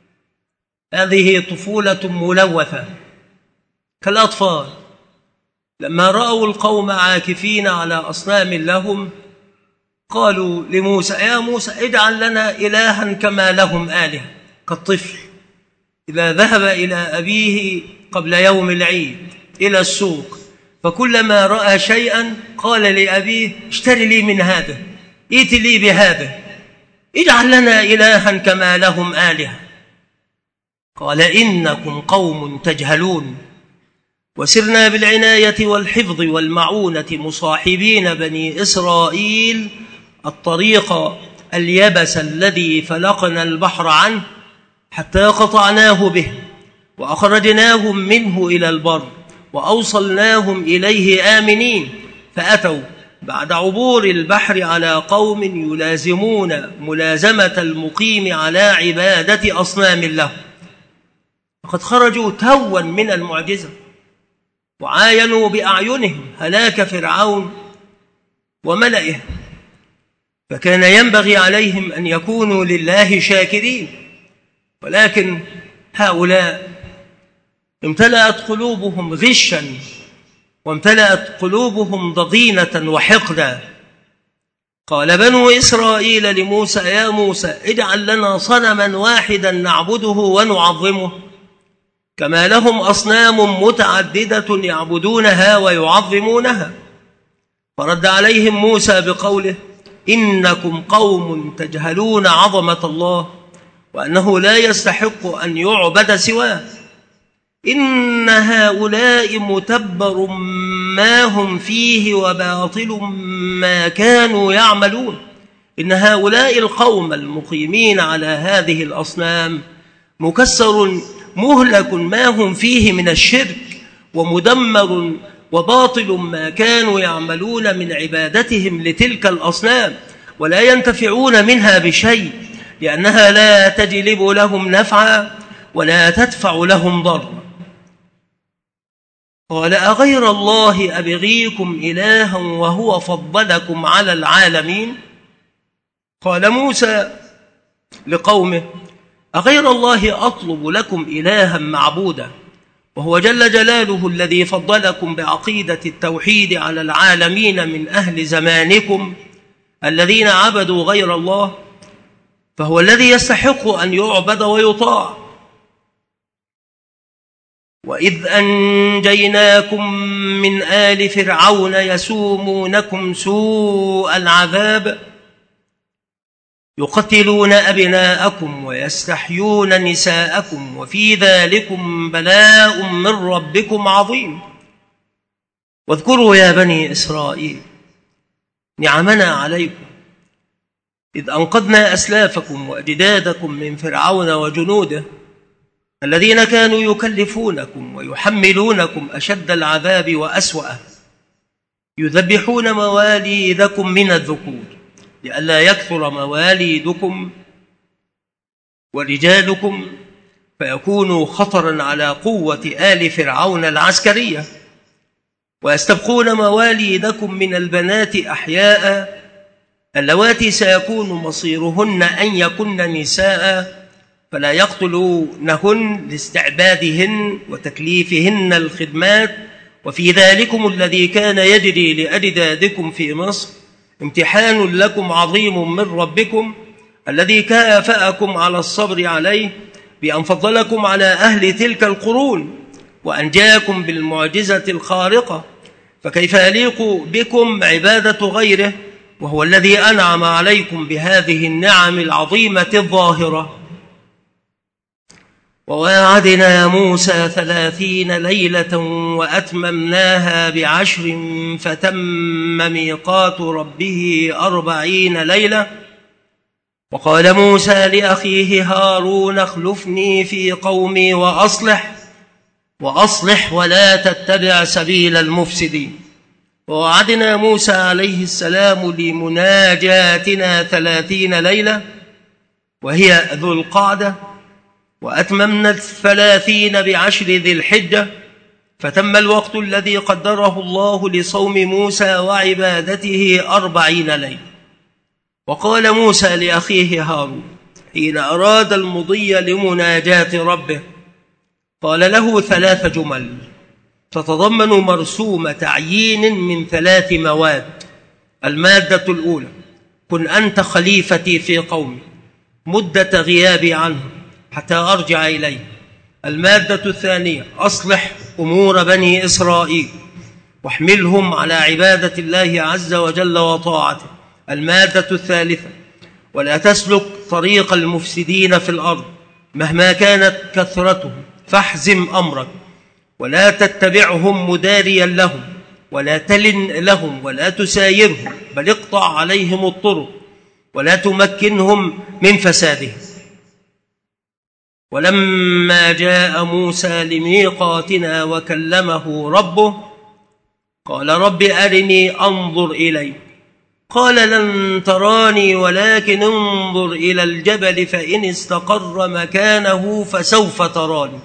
هذه طفولة ملوثة كالأطفال لما رأوا القوم عاكفين على أصنام لهم قالوا لموسى يا موسى اجعل لنا إلها كما لهم آلهة، كالطفل إذا ذهب إلى أبيه قبل يوم العيد إلى السوق فكلما رأى شيئا قال لأبيه اشتري لي من هذا، ائت لي بهذا، اجعل لنا إلها كما لهم آلهة، قال إنكم قوم تجهلون. وسرنا بالعناية والحفظ والمعونة مصاحبين بني إسرائيل الطريق اليبس الذي فلقنا البحر عنه حتى قطعناه به وأخرجناهم منه إلى البر وأوصلناهم إليه آمنين. فأتوا بعد عبور البحر على قوم يلازمون ملازمة المقيم على عبادة أصنام له، وقد خرجوا توا من المعجزة وعاينوا بأعينهم هلاك فرعون وملئه، فكان ينبغي عليهم أن يكونوا لله شاكرين، ولكن هؤلاء امتلأت قلوبهم غشا وامتلأت قلوبهم ضغينة وحقدا. قال بنو إسرائيل لموسى يا موسى اجعل لنا صنما واحدا نعبده ونعظمه كما لهم أصنام متعددة يعبدونها ويعظمونها. فرد عليهم موسى بقوله إنكم قوم تجهلون عظمة الله وأنه لا يستحق أن يعبد سواه، إن هؤلاء متبر ما هم فيه وباطل ما كانوا يعملون. إن هؤلاء القوم المقيمين على هذه الأصنام مكسر مهلك ما هم فيه من الشرك، ومدمر وباطل ما كانوا يعملون من عبادتهم لتلك الأصنام، ولا ينتفعون منها بشيء لأنها لا تجلب لهم نفعا ولا تدفع لهم ضرا. قال أغير الله أبغيكم إلها وهو فضلكم على العالمين؟ قال موسى لقومه أغير الله أطلب لكم إلها معبودا وهو جل جلاله الذي فضلكم بعقيدة التوحيد على العالمين من أهل زمانكم الذين عبدوا غير الله، فهو الذي يستحق أن يعبد ويطاع. وإذ أنجيناكم من آل فرعون يسومونكم سوء العذاب يقتلون أبناءكم ويستحيون نساءكم وفي ذلكم بلاء من ربكم عظيم. واذكروا يا بني إسرائيل نعمنا عليكم إذ أنقذنا أسلافكم وأجدادكم من فرعون وجنوده الذين كانوا يكلفونكم ويحملونكم أشد العذاب وأسوأه، يذبحون مواليدكم من الذكور لئلا يكثر مواليدكم ورجالكم فيكونوا خطرا على قوة آل فرعون العسكرية، ويستبقون مواليدكم من البنات أحياء اللواتي سيكون مصيرهن أن يكن نساء فلا يقتلونهن لاستعبادهن وتكليفهن الخدمات. وفي ذلكم الذي كان يجري لأجدادكم في مصر امتحان لكم عظيم من ربكم الذي كافأكم على الصبر عليه بأن فضلكم على أهل تلك القرون وأنجاكم بالمعجزة الخارقة، فكيف يليق بكم عبادة غيره وهو الذي أنعم عليكم بهذه النعم العظيمة الظاهرة؟ وواعدنا موسى ثلاثين ليلة وأتممناها بعشر فتم ميقات ربه أربعين ليلة. وقال موسى لأخيه هارون اخلفني في قومي وأصلح وأصلح ولا تتبع سبيل المفسدين. ووعدنا موسى عليه السلام لمناجاتنا ثلاثين ليلة وهي ذو القعدة، وأتممنا الثلاثين بعشر ذي الحجة، فتم الوقت الذي قدره الله لصوم موسى وعبادته أربعين ليلة. وقال موسى لأخيه هارون حين أراد المضي لمناجاة ربه، قال له ثلاث جمل تتضمن مرسوم تعيين من ثلاث مواد. المادة الأولى: كن أنت خليفتي في قومي مدة غيابي عنهم حتى أرجع إليه. المادة الثانية: أصلح أمور بني إسرائيل واحملهم على عبادة الله عز وجل وطاعته. المادة الثالثة: ولا تسلك طريق المفسدين في الأرض مهما كانت كثرتهم، فاحزم أمرك ولا تتبعهم مداريا لهم، ولا تلن لهم ولا تسايرهم، بل اقطع عليهم الطرق ولا تمكنهم من فسادهم. ولما جاء موسى لميقاتنا وكلمه ربه قال رب أرني أنظر إليك. قال لن تراني ولكن انظر إلى الجبل فإن استقر مكانه فسوف تراني.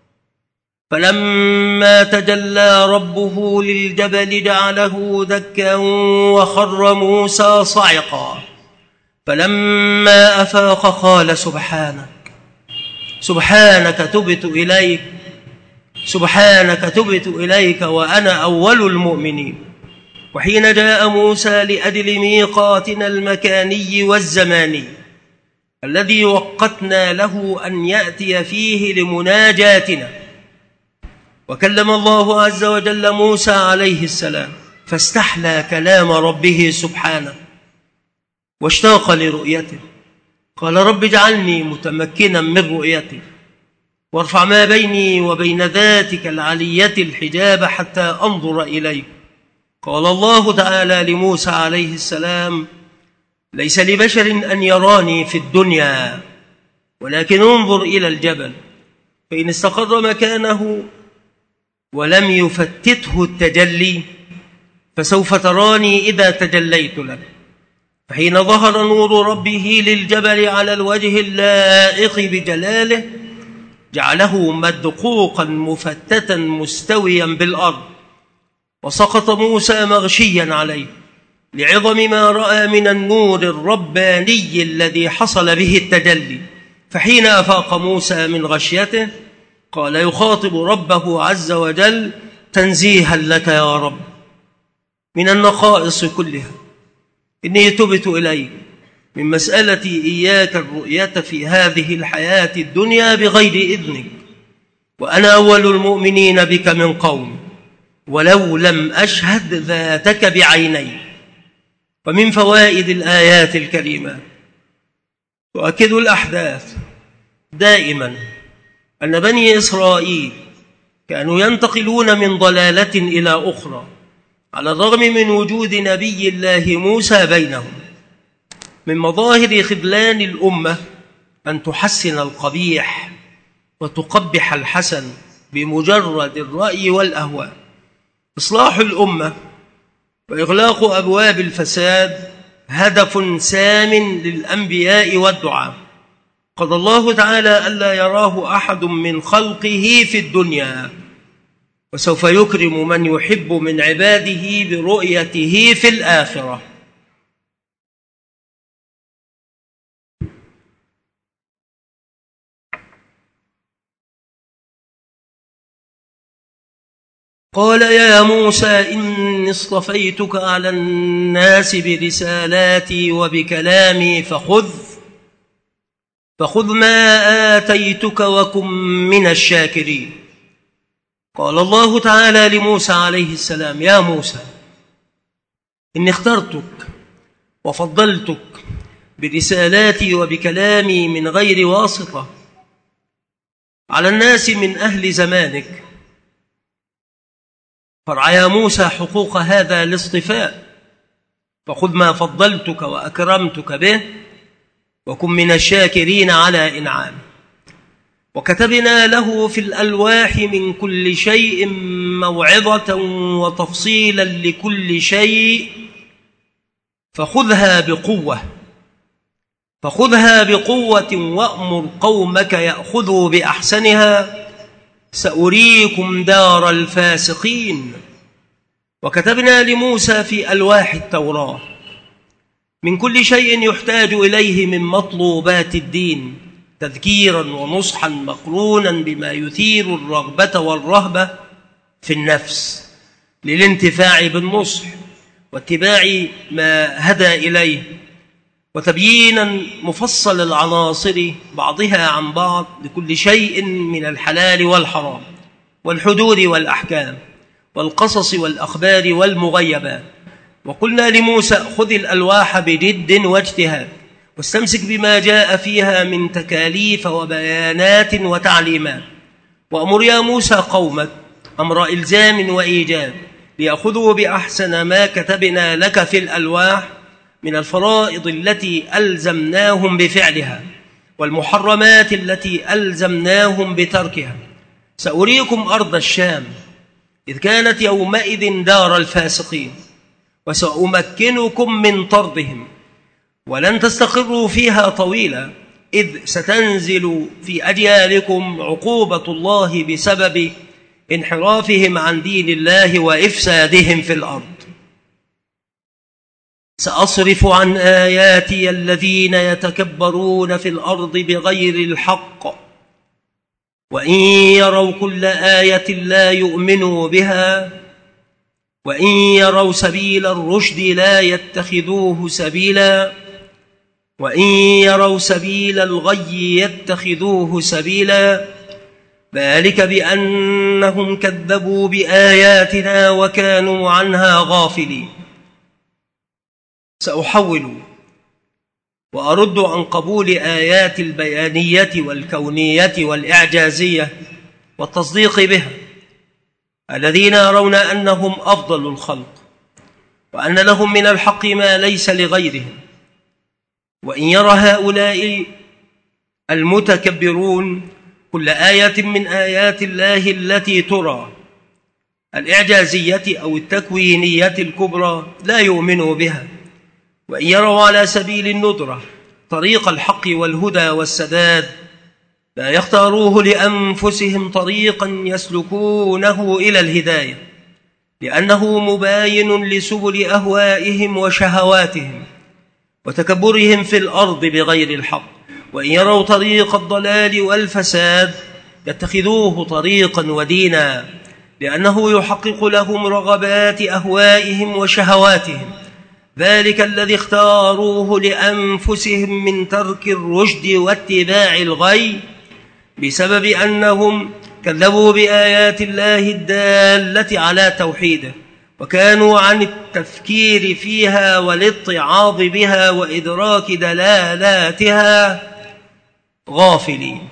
فلما تجلى ربه للجبل جعله دكا وخر موسى صعقا. فلما أفاق قال سبحانك سبحانك تبت إليك سبحانك تبت إليك وأنا أول المؤمنين. وحين جاء موسى لأجل ميقاتنا المكاني والزماني الذي وقتنا له أن يأتي فيه لمناجاتنا، وكلم الله عز وجل موسى عليه السلام فاستحلى كلام ربه سبحانه واشتاق لرؤيته. قال رب اجعلني متمكنا من رؤيتك وارفع ما بيني وبين ذاتك العلية الحجاب حتى أنظر إليك. قال الله تعالى لموسى عليه السلام ليس لبشر أن يراني في الدنيا، ولكن انظر إلى الجبل فإن استقر مكانه ولم يفتته التجلي فسوف تراني إذا تجليت لك. فحين ظهر نور ربه للجبل على الوجه اللائق بجلاله جعله مدقوقا مفتتا مستويا بالأرض، وسقط موسى مغشيا عليه لعظم ما رأى من النور الرباني الذي حصل به التجلي. فحين أفاق موسى من غشيته قال يخاطب ربه عز وجل تنزيها لك يا رب من النقائص كلها، إني تبت إليك من مسألتي إياك الرؤية في هذه الحياة الدنيا بغير إذنك، وأنا أول المؤمنين بك من قوم ولو لم أشهد ذاتك بعيني. ومن فوائد الآيات الكريمة تؤكد الأحداث دائما أن بني إسرائيل كانوا ينتقلون من ضلالة إلى أخرى على الرغم من وجود نبي الله موسى بينهم. من مظاهر خذلان الأمة أن تحسن القبيح وتقبح الحسن بمجرد الرأي والأهواء. إصلاح الأمة وإغلاق أبواب الفساد هدف سام للأنبياء والدعاء. قضى الله تعالى ألا يراه أحد من خلقه في الدنيا، وسوف يكرم من يحب من عباده برؤيته في الآخرة. قال يا موسى إني اصطفيتك على الناس برسالاتي وبكلامي فخذ فخذ ما آتيتك وكن من الشاكرين. قال الله تعالى لموسى عليه السلام: يا موسى إني اخترتك وفضلتك برسالاتي وبكلامي من غير واسطة على الناس من أهل زمانك، فرعى يا موسى حقوق هذا الاصطفاء، فخذ ما فضلتك وأكرمتك به وكن من الشاكرين على إنعامي. وكتبنا له في الألواح من كل شيء موعظة وتفصيلا لكل شيء فخذها بقوة فخذها بقوة وأمر قومك يأخذوا بأحسنها سأريكم دار الفاسقين. وكتبنا لموسى في ألواح التوراة من كل شيء يحتاج إليه من مطلوبات الدين تذكيرا ونصحا مقرونا بما يثير الرغبة والرهبة في النفس للانتفاع بالنصح واتباع ما هدى إليه، وتبيينا مفصل العناصر بعضها عن بعض لكل شيء من الحلال والحرام والحدود والأحكام والقصص والأخبار والمغيبات. وقلنا لموسى: خذ الألواح بجد واجتهاد واستمسك بما جاء فيها من تكاليف وبيانات وتعليمات، وأمر يا موسى قومك أمر إلزام وإيجاب ليأخذوا بأحسن ما كتبنا لك في الألواح من الفرائض التي ألزمناهم بفعلها والمحرمات التي ألزمناهم بتركها. سأريكم أرض الشام إذ كانت يومئذ دار الفاسقين، وسأمكنكم من طردهم ولن تستقروا فيها طويلا، إذ ستنزل في أجيالكم عقوبة الله بسبب انحرافهم عن دين الله وإفسادهم في الأرض. سأصرف عن آياتي الذين يتكبرون في الأرض بغير الحق وإن يروا كل آية لا يؤمنوا بها وإن يروا سبيل الرشد لا يتخذوه سبيلا وإن يروا سبيل الغي يتخذوه سبيلا، ذلك بأنهم كذبوا بآياتنا وكانوا عنها غافلين. سأحول وأرد عن قبول آيات البيانية والكونية والإعجازية والتصديق بها الذين يرون أنهم أفضل الخلق وأن لهم من الحق ما ليس لغيرهم. وإن يرى هؤلاء المتكبرون كل آية من آيات الله التي ترى الإعجازية أو التكوينية الكبرى لا يؤمنوا بها، وإن يروا على سبيل الندرة طريق الحق والهدى والسداد لا يختاروه لأنفسهم طريقا يسلكونه إلى الهداية، لأنه مباين لسبل أهوائهم وشهواتهم وتكبرهم في الأرض بغير الحق. وإن يروا طريق الضلال والفساد يتخذوه طريقا ودينا، لأنه يحقق لهم رغبات أهوائهم وشهواتهم، ذلك الذي اختاروه لأنفسهم من ترك الرشد واتباع الغي بسبب أنهم كذبوا بآيات الله الدالة على توحيده وكانوا عن التفكير فيها والاتعاظ بها وإدراك دلالاتها غافلين.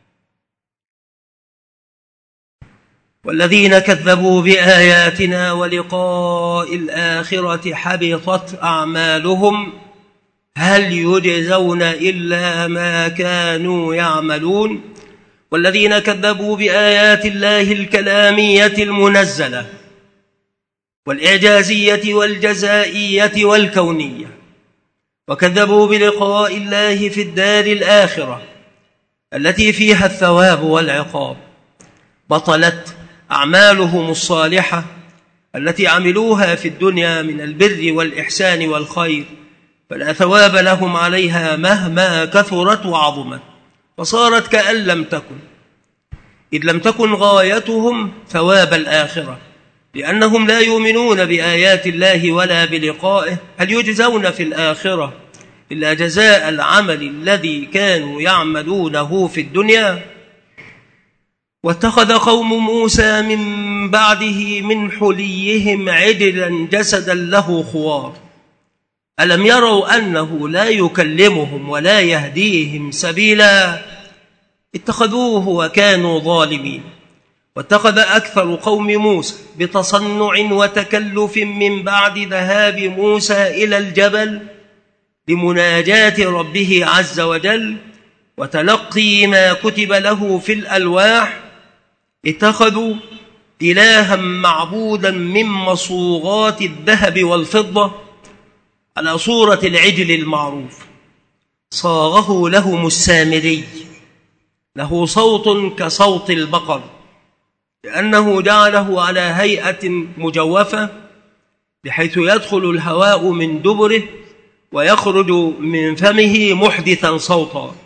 والذين كذبوا بآياتنا ولقاء الآخرة حبطت أعمالهم هل يجزون إلا ما كانوا يعملون. والذين كذبوا بآيات الله الكلامية المنزلة والإعجازية والجزائية والكونية وكذبوا بلقاء الله في الدار الآخرة التي فيها الثواب والعقاب بطلت أعمالهم الصالحة التي عملوها في الدنيا من البر والإحسان والخير، فلا ثواب لهم عليها مهما كثرت وعظمت، وصارت كأن لم تكن، إذ لم تكن غايتهم ثواب الآخرة لأنهم لا يؤمنون بآيات الله ولا بلقائه، هل يجزون في الآخرة إلا جزاء العمل الذي كانوا يعملونه في الدنيا؟ واتخذ قوم موسى من بعده من حليهم عجلا جسدا له خوار ألم يروا أنه لا يكلمهم ولا يهديهم سبيلا اتخذوه وكانوا ظالمين. واتخذ أكثر قوم موسى بتصنع وتكلف من بعد ذهاب موسى إلى الجبل لمناجاة ربه عز وجل وتلقي ما كتب له في الألواح، اتخذوا إلها معبودا من مصوغات الذهب والفضة على صورة العجل المعروف، صاغه لهم السامري، له صوت كصوت البقر، لأنه جعله على هيئة مجوفة بحيث يدخل الهواء من دبره ويخرج من فمه محدثا صوتا،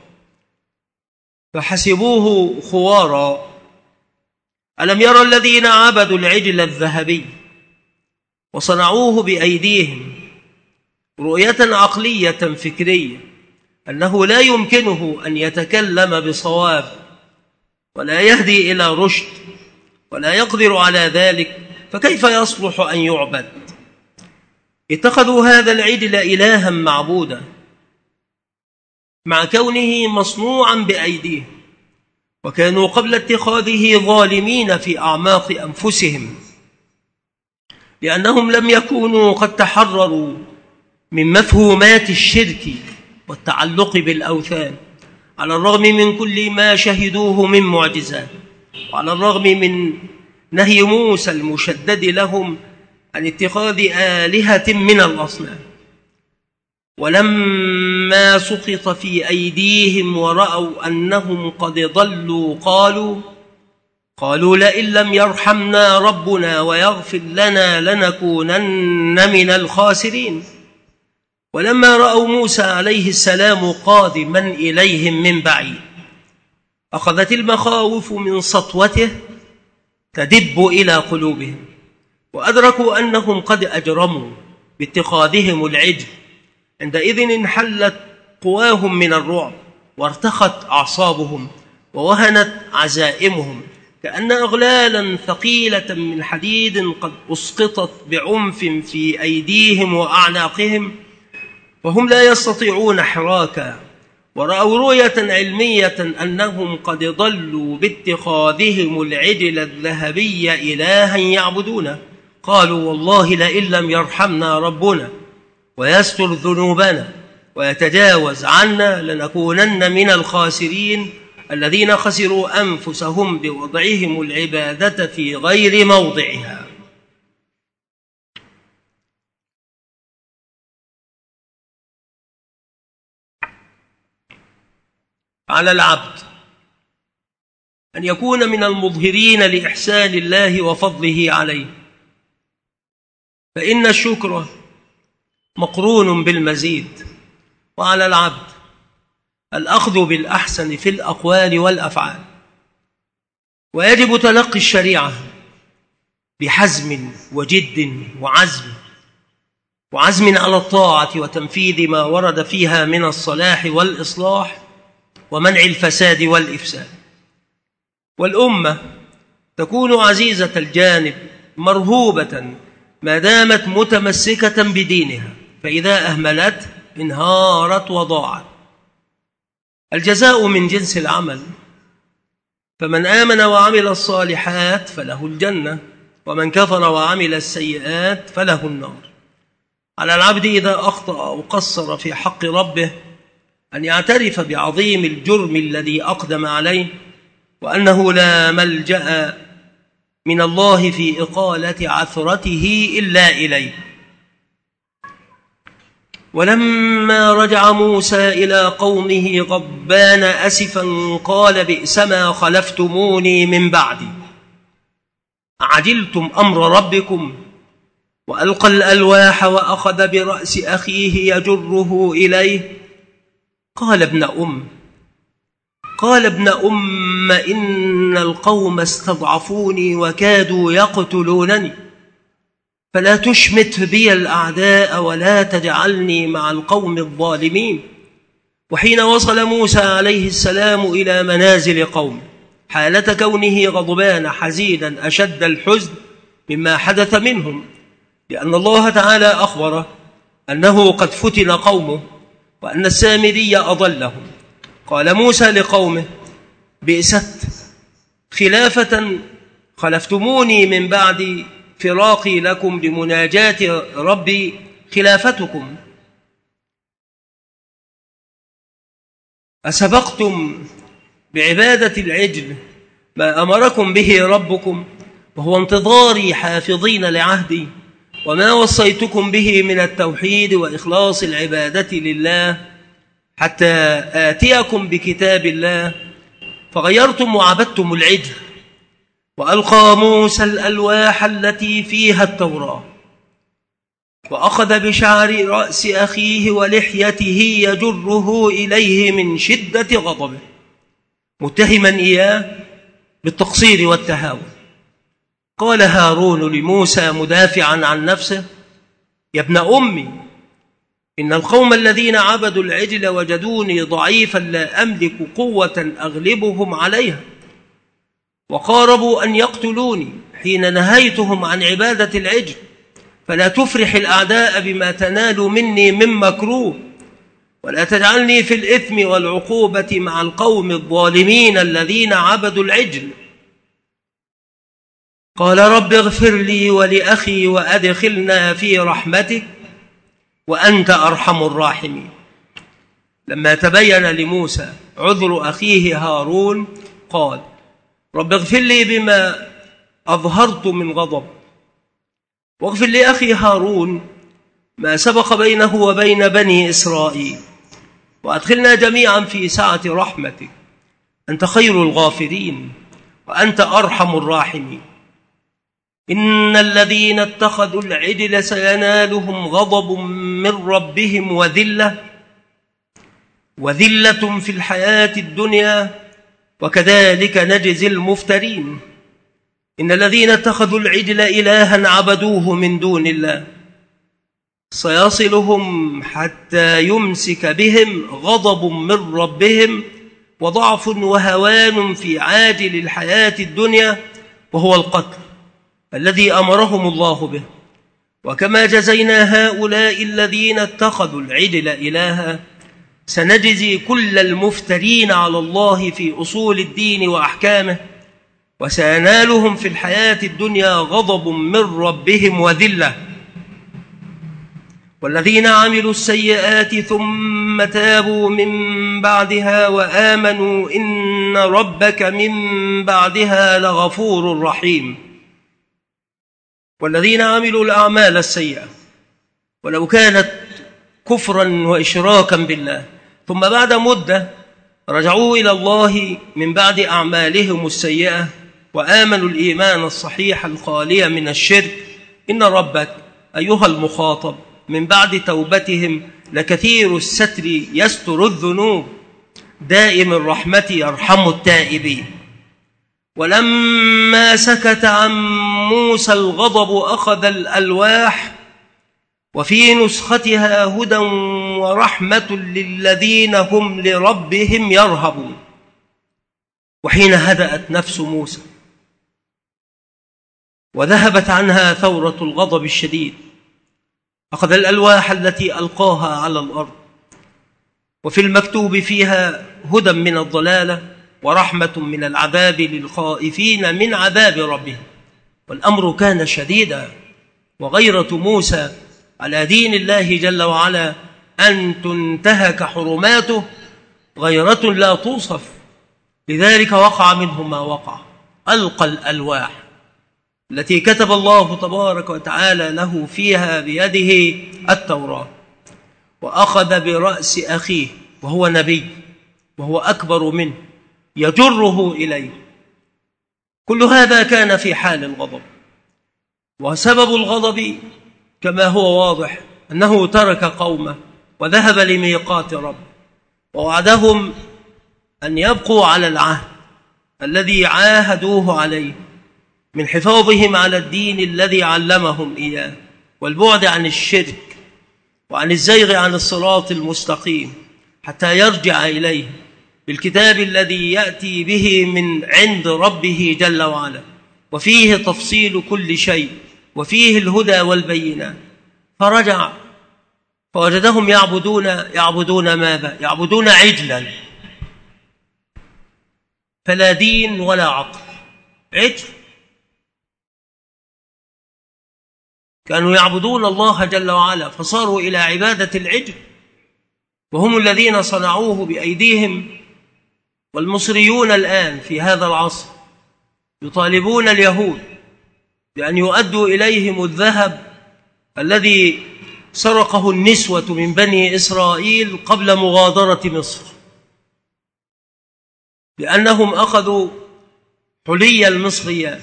فحسبوه خوارا. ألم يرى الذين عبدوا العجل الذهبي وصنعوه بأيديهم رؤية عقلية فكرية أنه لا يمكنه أن يتكلم بصواب ولا يهدي إلى رشد ولا يقدر على ذلك، فكيف يصلح أن يعبد؟ اتخذوا هذا العجل إلها معبودا مع كونه مصنوعا بأيديهم، وكانوا قبل اتخاذه ظالمين في أعماق أنفسهم، لأنهم لم يكونوا قد تحرروا من مفهومات الشرك والتعلق بالأوثان، على الرغم من كل ما شهدوه من معجزات، وعلى الرغم من نهي موسى المشدد لهم عن اتخاذ آلهة من الأصنام. ولما سقط في أيديهم ورأوا أنهم قد ضلوا قالوا قالوا لئن لم يرحمنا ربنا ويغفر لنا لنكونن من الخاسرين. ولما رأوا موسى عليه السلام قادما إليهم من بعيد أخذت المخاوف من سطوته تدب إلى قلوبهم، وأدركوا أنهم قد أجرموا باتخاذهم العجل. عندئذ انحلت قواهم من الرعب وارتخت أعصابهم ووهنت عزائمهم، كأن أغلالا ثقيلة من حديد قد أسقطت بعنف في أيديهم وأعناقهم، وهم لا يستطيعون حراكا. ورأوا رؤية علمية أنهم قد ضلوا باتخاذهم العجل الذهبي إلها يعبدونه، قالوا والله لئن لم يرحمنا ربنا ويستر ذنوبنا ويتجاوز عنا لنكونن من الخاسرين الذين خسروا أنفسهم بوضعهم العبادة في غير موضعها. على العبد أن يكون من المظهرين لإحسان الله وفضله عليه، فإن الشكر مقرون بالمزيد، وعلى العبد الأخذ بالأحسن في الأقوال والأفعال. ويجب تلقي الشريعة بحزم وجد وعزم وعزم على الطاعة وتنفيذ ما ورد فيها من الصلاح والإصلاح ومنع الفساد والإفساد. والأمة تكون عزيزة الجانب مرهوبة ما دامت متمسكة بدينها، فإذا أهملت انهارت وضاعت. الجزاء من جنس العمل، فمن آمن وعمل الصالحات فله الجنة، ومن كفر وعمل السيئات فله النار. على العبد إذا أخطأ أو قصر في حق ربه أن يعترف بعظيم الجرم الذي أقدم عليه، وأنه لا ملجأ من الله في إقالة عثرته إلا إليه. ولما رجع موسى إلى قومه غضبان أسفا قال بئسما خلفتموني من بعدي أعجلتم أمر ربكم، وألقى الألواح وأخذ برأس أخيه يجره إليه قال ابن أم قال ابن أم إن القوم استضعفوني وكادوا يقتلونني فلا تشمت بي الأعداء ولا تجعلني مع القوم الظالمين. وحين وصل موسى عليه السلام إلى منازل قومه حالة كونه غضبان حزينا أشد الحزن مما حدث منهم، لأن الله تعالى أخبره أنه قد فتن قومه وأن السامري أضلهم. قال موسى لقومه: بئست خلافة خلفتموني من بعد فراقي لكم لمناجاة ربي خلافتكم. أسبقتم بعبادة العجل ما أمركم به ربكم، وهو انتظاري حافظين لعهدي، وما وصيتكم به من التوحيد وإخلاص العبادة لله، حتى آتيكم بكتاب الله فغيرتم وعبدتم العجل. وألقى موسى الألواح التي فيها التوراة، وأخذ بشعر رأس أخيه ولحيته يجره إليه من شدة غضبه، متهما إياه بالتقصير والتهاون. قال هارون لموسى مدافعا عن نفسه: يا ابن أمي، إن القوم الذين عبدوا العجل وجدوني ضعيفا لا أملك قوة أغلبهم عليها، وقاربوا أن يقتلوني حين نهيتهم عن عبادة العجل، فلا تفرح الأعداء بما تنال مني من مكروه، ولا تجعلني في الإثم والعقوبة مع القوم الظالمين الذين عبدوا العجل. قال: رب اغفر لي ولأخي وأدخلنا في رحمتك وأنت أرحم الراحمين. لما تبين لموسى عذر أخيه هارون قال: رب اغفر لي بما أظهرت من غضب، واغفر لأخي هارون ما سبق بينه وبين بني إسرائيل، وأدخلنا جميعا في سعة رحمتك، أنت خير الغافرين وأنت أرحم الراحمين. إن الذين اتخذوا العجل سينالهم غضب من ربهم وذلة وذلة في الحياة الدنيا، وكذلك نجزي المفترين. إن الذين اتخذوا العجل إلها عبدوه من دون الله سيصلهم حتى يمسك بهم غضب من ربهم وضعف وهوان في عاجل الحياة الدنيا، وهو القتل الذي أمرهم الله به. وكما جزينا هؤلاء الذين اتخذوا العجل إلها سنجزي كل المفترين على الله في أصول الدين وأحكامه، وسينالهم في الحياة الدنيا غضب من ربهم وذلة. والذين عملوا السيئات ثم تابوا من بعدها وآمنوا إن ربك من بعدها لغفور رحيم. والذين عملوا الأعمال السيئة ولو كانت كفرا وإشراكا بالله ثم بعد مدة رجعوا إلى الله من بعد أعمالهم السيئة وآمنوا الإيمان الصحيح الخالي من الشرك، إن ربك أيها المخاطب من بعد توبتهم لكثير الستر يستر الذنوب، دائم الرحمة يرحم التائبين. ولما سكت عن موسى الغضب أخذ الألواح، وفي نسختها هدى ورحمة للذين هم لربهم يرهبون. وحين هدأت نفس موسى وذهبت عنها ثورة الغضب الشديد أخذ الألواح التي ألقاها على الأرض، وفي المكتوب فيها هدى من الضلالة ورحمة من العذاب للخائفين من عذاب ربهم. والأمر كان شديدا، وغيرة موسى على دين الله جل وعلا أن تنتهك حرماته غيرة لا توصف، لذلك وقع منه ما وقع. ألقى الألواح التي كتب الله تبارك وتعالى له فيها بيده التوراة، وأخذ برأس أخيه وهو نبي وهو أكبر منه يجره إليه. كل هذا كان في حال الغضب، وسبب الغضب كما هو واضح أنه ترك قومه وذهب لميقات رب، ووعدهم أن يبقوا على العهد الذي عاهدوه عليه، من حفاظهم على الدين الذي علمهم إياه، والبعد عن الشرك وعن الزيغ عن الصراط المستقيم، حتى يرجع إليه بالكتاب الذي يأتي به من عند ربه جل وعلا، وفيه تفصيل كل شيء، وفيه الهدى والبينات. فرجع فوجدهم يعبدون يعبدون ماذا؟ يعبدون عجلا، فلا دين ولا عقل. عجل، كانوا يعبدون الله جل وعلا فصاروا إلى عبادة العجل، وهم الذين صنعوه بأيديهم. والمصريون الآن في هذا العصر يطالبون اليهود بأن يؤدوا إليهم الذهب الذي سرقه النسوة من بني إسرائيل قبل مغادرة مصر، لأنهم أخذوا حلي المصريات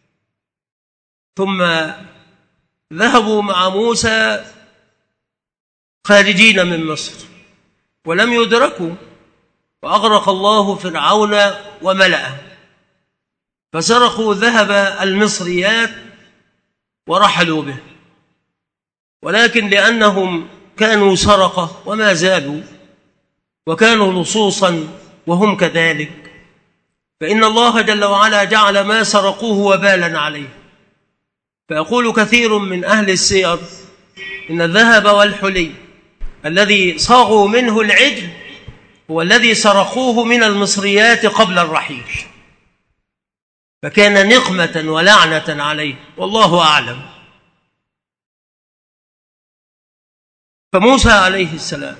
ثم ذهبوا مع موسى خارجين من مصر ولم يدركوا، وأغرق الله فرعون وملأه، فسرقوا ذهب المصريات ورحلوا به. ولكن لأنهم كانوا سرقة وما زالوا، وكانوا لصوصا وهم كذلك، فإن الله جل وعلا جعل ما سرقوه وبالا عليه. فيقول كثير من أهل السير إن الذهب والحلي الذي صاغوا منه العجل هو الذي سرقوه من المصريات قبل الرحيل، فكان نقمة ولعنة عليه، والله أعلم. فموسى عليه السلام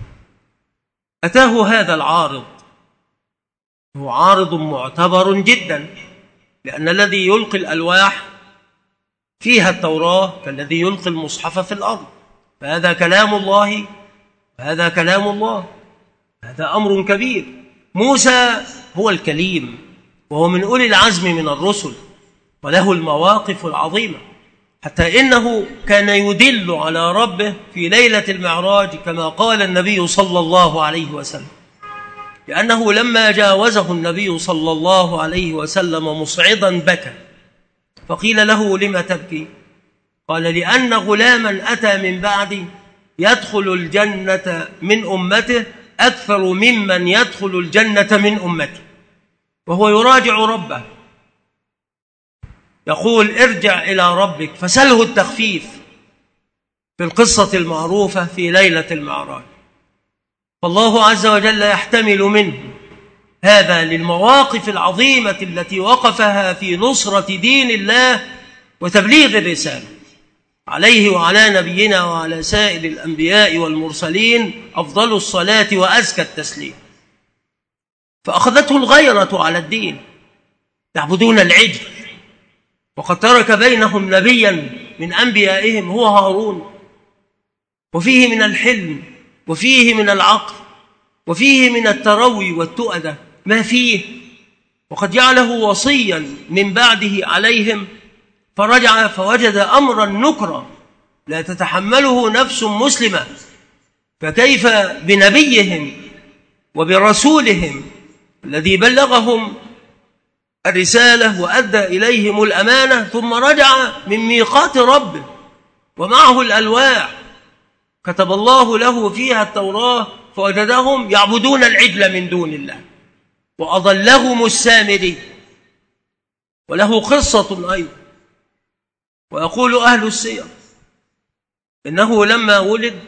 أتاه هذا العارض، هو عارض معتبر جدا، لأن الذي يلقي الألواح فيها التوراة كالذي يلقي المصحف في الأرض، فهذا كلام الله وهذا كلام الله، هذا أمر كبير. موسى هو الكليم، وهو من أولي العزم من الرسل، وله المواقف العظيمة، حتى إنه كان يدل على ربه في ليلة المعراج كما قال النبي صلى الله عليه وسلم، لأنه لما جاوزه النبي صلى الله عليه وسلم مصعدا بكى، فقيل له: لم تبكي؟ قال: لأن غلاما أتى من بعدي يدخل الجنة من أمته أكثر ممن يدخل الجنة من أمته. وهو يراجع ربه يقول: ارجع إلى ربك فسله التخفيف في القصة المعروفة في ليلة المعراج. فالله عز وجل يحتمل منه هذا للمواقف العظيمة التي وقفها في نصرة دين الله وتبليغ الرسالة، عليه وعلى نبينا وعلى سائر الأنبياء والمرسلين أفضل الصلاة وأزكى التسليم. فأخذته الغيرة على الدين، يعبدون العجل، وقد ترك بينهم نبيا من أنبيائهم هو هارون، وفيه من الحلم وفيه من العقل وفيه من التروي والتؤدة ما فيه، وقد جعله وصيا من بعده عليهم. فرجع فوجد أمرا نكرا لا تتحمله نفس مسلمة، فكيف بنبيهم وبرسولهم الذي بلغهم الرسالة وأدى إليهم الأمانة، ثم رجع من ميقات ربه ومعه الألواح كتب الله له فيها التوراة، فوجدهم يعبدون العجل من دون الله، وأضلهم السامري. وله قصة أيضا، ويقول أهل السير إنه لما ولد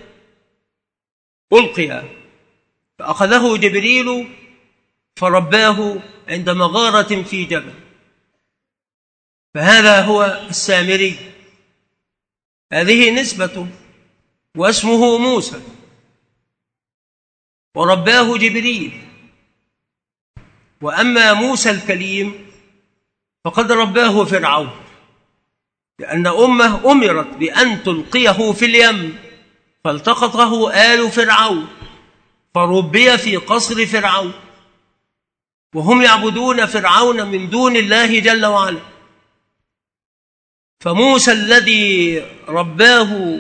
ألقي فأخذه جبريل فرباه عند مغارة في جبل، فهذا هو السامري، هذه نسبته، واسمه موسى، ورباه جبريل. وأما موسى الكليم فقد رباه فرعون، لأن أمه أمرت بأن تلقيه في اليم فالتقطه آل فرعون، فربي في قصر فرعون، وهم يعبدون فرعون من دون الله جل وعلا. فموسى الذي رباه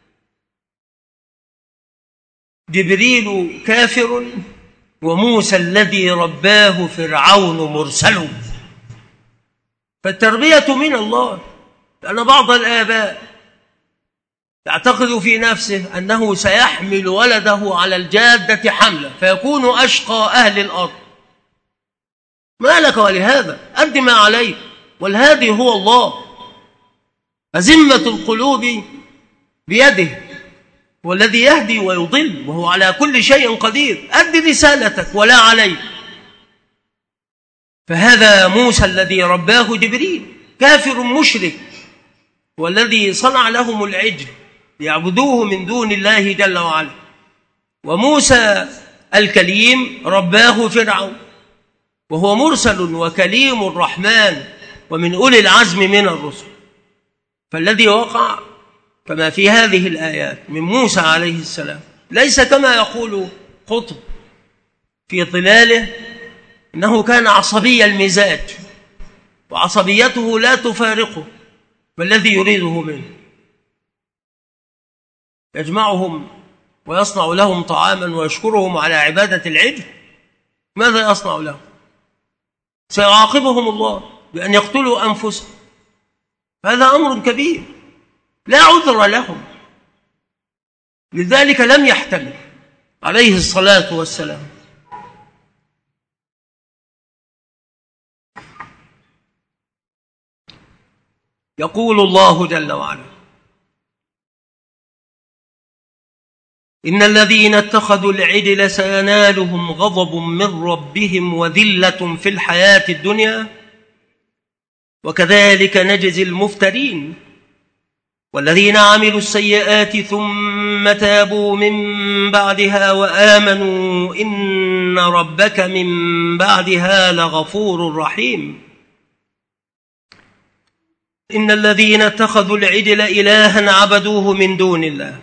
جبريل كافر، وموسى الذي رباه فرعون مرسل. فالتربية من الله، لأن بعض الآباء يعتقد في نفسه أنه سيحمل ولده على الجادة حملا فيكون أشقى أهل الأرض. ما لك ولهذا؟ أد ما عليك، والهادي هو الله. أزمة القلوب بيده، والذي يهدي ويضل وهو على كل شيء قدير. أد رسالتك ولا عليك. فهذا موسى الذي رباه جبريل، كافر مشرك، والذي صنع لهم العجل ليعبدوه من دون الله جل وعلا. وموسى الكليم رباه فرعون، وهو مرسل وكليم الرحمن ومن أولي العزم من الرسل. فالذي وقع كما في هذه الآيات من موسى عليه السلام ليس كما يقول قطب في ظلاله إنه كان عصبي المزاج، وعصبيته لا تفارقه ما الذي يريده منه. يجمعهم ويصنع لهم طعاما ويشكرهم على عبادة العجل، ماذا يصنع لهم؟ سيعاقبهم الله بأن يقتلوا أنفسهم. هذا أمر كبير لا عذر لهم، لذلك لم يحتمل عليه الصلاة والسلام. يقول الله جل وعلا: إن الذين اتخذوا العجل سينالهم غضب من ربهم وذلة في الحياة الدنيا وكذلك نجزي المفترين والذين عملوا السيئات ثم تابوا من بعدها وآمنوا إن ربك من بعدها لغفور رحيم. إن الذين اتخذوا العجل إلها عبدوه من دون الله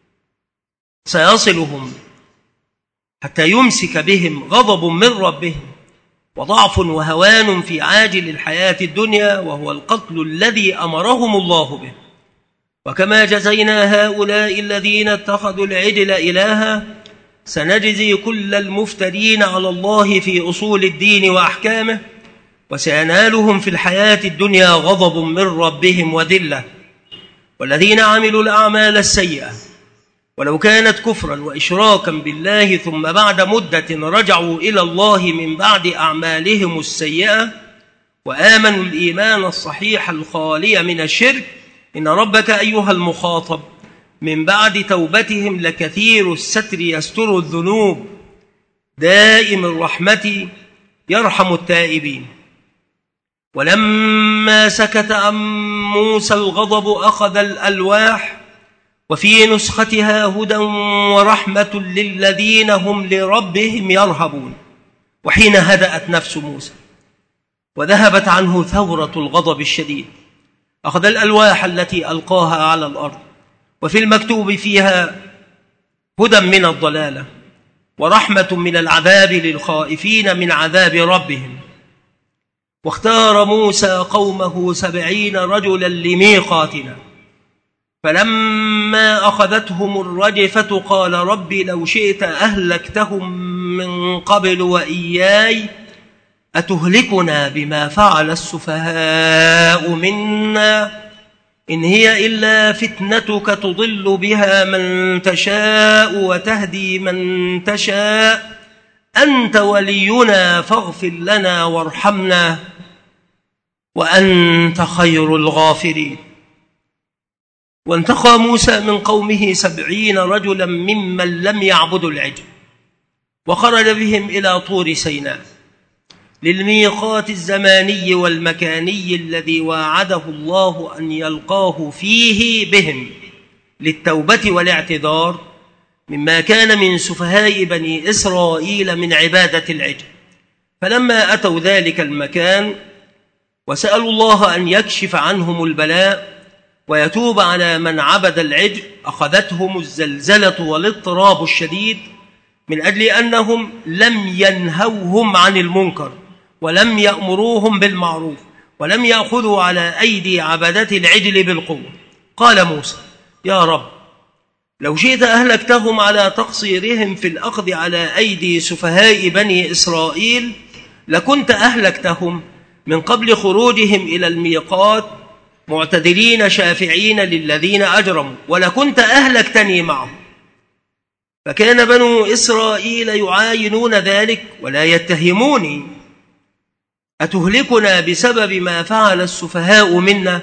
سيصلهم حتى يمسك بهم غضب من ربهم وضعف وهوان في عاجل الحياة الدنيا وهو القتل الذي أمرهم الله به. وكما جزينا هؤلاء الذين اتخذوا العجل إلها سنجزي كل المفترين على الله في أصول الدين وأحكامه وسينالهم في الحياة الدنيا غضب من ربهم وذلة. والذين عملوا الأعمال السيئة ولو كانت كفرا وإشراكا بالله ثم بعد مدة رجعوا إلى الله من بعد أعمالهم السيئة وآمنوا الإيمان الصحيح الخالي من الشرك إن ربك أيها المخاطب من بعد توبتهم لكثير الستر يستر الذنوب دائم الرحمة يرحم التائبين. ولما سكت عن موسى الغضب أخذ الألواح وفي نسختها هدى ورحمة للذين هم لربهم يرهبون. وحين هدأت نفس موسى وذهبت عنه ثورة الغضب الشديد أخذ الألواح التي ألقاها على الأرض وفي المكتوب فيها هدى من الضلالة ورحمة من العذاب للخائفين من عذاب ربهم. واختار موسى قومه سبعين رجلا لميقاتنا فلما أخذتهم الرجفة قال رب لو شئت أهلكتهم من قبل وإياي أتهلكنا بما فعل السفهاء منا إن هي إلا فتنتك تضل بها من تشاء وتهدي من تشاء أنت ولينا فاغفر لنا وارحمنا وأنت خير الغافرين. وانتقى موسى من قومه سبعين رجلا ممن لم يعبدوا العجل وخرج بهم إلى طور سيناء للميقات الزماني والمكاني الذي واعده الله أن يلقاه فيه بهم للتوبة والاعتذار مما كان من سفهاء بني إسرائيل من عبادة العجل. فلما أتوا ذلك المكان وسألوا الله أن يكشف عنهم البلاء ويتوب على من عبد العجل أخذتهم الزلزلة والاضطراب الشديد من أجل أنهم لم ينهوهم عن المنكر ولم يأمروهم بالمعروف ولم يأخذوا على أيدي عبدة العجل بالقوة. قال موسى يا رب لو شئت أهلكتهم على تقصيرهم في الأخذ على أيدي سفهاء بني إسرائيل لكنت أهلكتهم من قبل خروجهم إلى الميقات معتدلين شافعين للذين أجرموا ولكنت أهلكتني معهم. فكان بنو إسرائيل يعاينون ذلك ولا يتهموني. أتهلكنا بسبب ما فعل السفهاء منا؟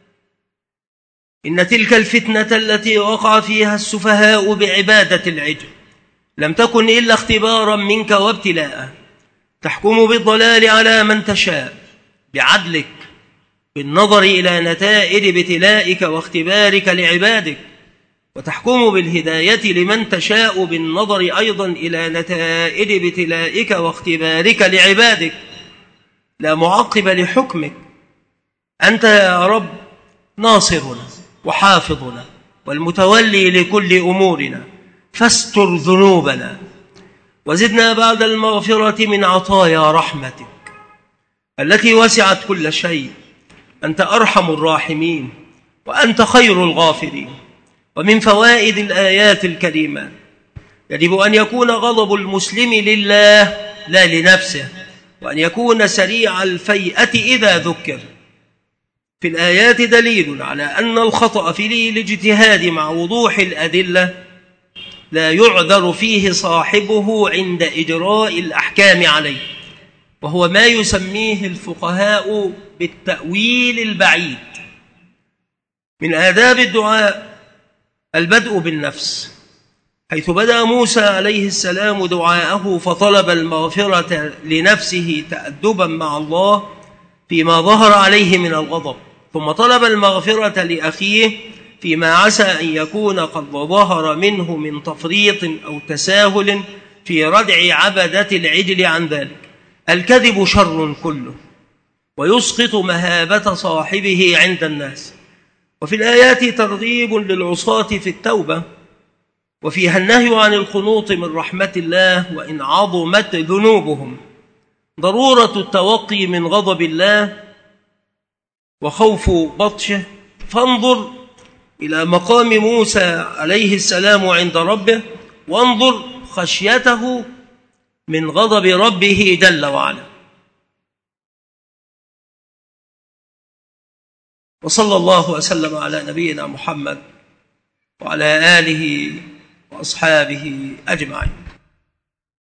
إن تلك الفتنة التي وقع فيها السفهاء بعبادة العجل لم تكن إلا اختبارا منك وابتلاء، تحكم بالضلال على من تشاء بعدلك بالنظر إلى نتائج ابتلائك واختبارك لعبادك، وتحكم بالهداية لمن تشاء بالنظر أيضا إلى نتائج ابتلائك واختبارك لعبادك. لا معقب لحكمك. أنت يا رب ناصرنا وحافظنا والمتولي لكل أمورنا، فاستر ذنوبنا وزدنا بعد المغفرة من عطايا رحمتك التي وسعت كل شيء. أنت أرحم الراحمين وأنت خير الغافرين. ومن فوائد الآيات الكريمة يجب أن يكون غضب المسلم لله لا لنفسه، وأن يكون سريع الفيئة إذا ذكر. في الآيات دليل على أن الخطأ في الاجتهاد مع وضوح الأدلة لا يعذر فيه صاحبه عند إجراء الأحكام عليه، وهو ما يسميه الفقهاء بالتأويل البعيد. من آداب الدعاء البدء بالنفس، حيث بدأ موسى عليه السلام دعاءه فطلب المغفرة لنفسه تأدبا مع الله فيما ظهر عليه من الغضب، ثم طلب المغفرة لأخيه فيما عسى أن يكون قد ظهر منه من تفريط أو تساهل في ردع عبدة العجل عن ذلك. الكذب شر كله ويسقط مهابة صاحبه عند الناس. وفي الآيات ترغيب للعصاة في التوبة، وفيها النهي عن القنوط من رحمة الله وإن عظمت ذنوبهم، ضرورة التوقي من غضب الله وخوف بطشه. فانظر إلى مقام موسى عليه السلام عند ربه، وانظر خشيته من غضب ربه جل وعلا. وصلى الله وسلم على نبينا محمد وعلى آله وأصحابه أجمعين.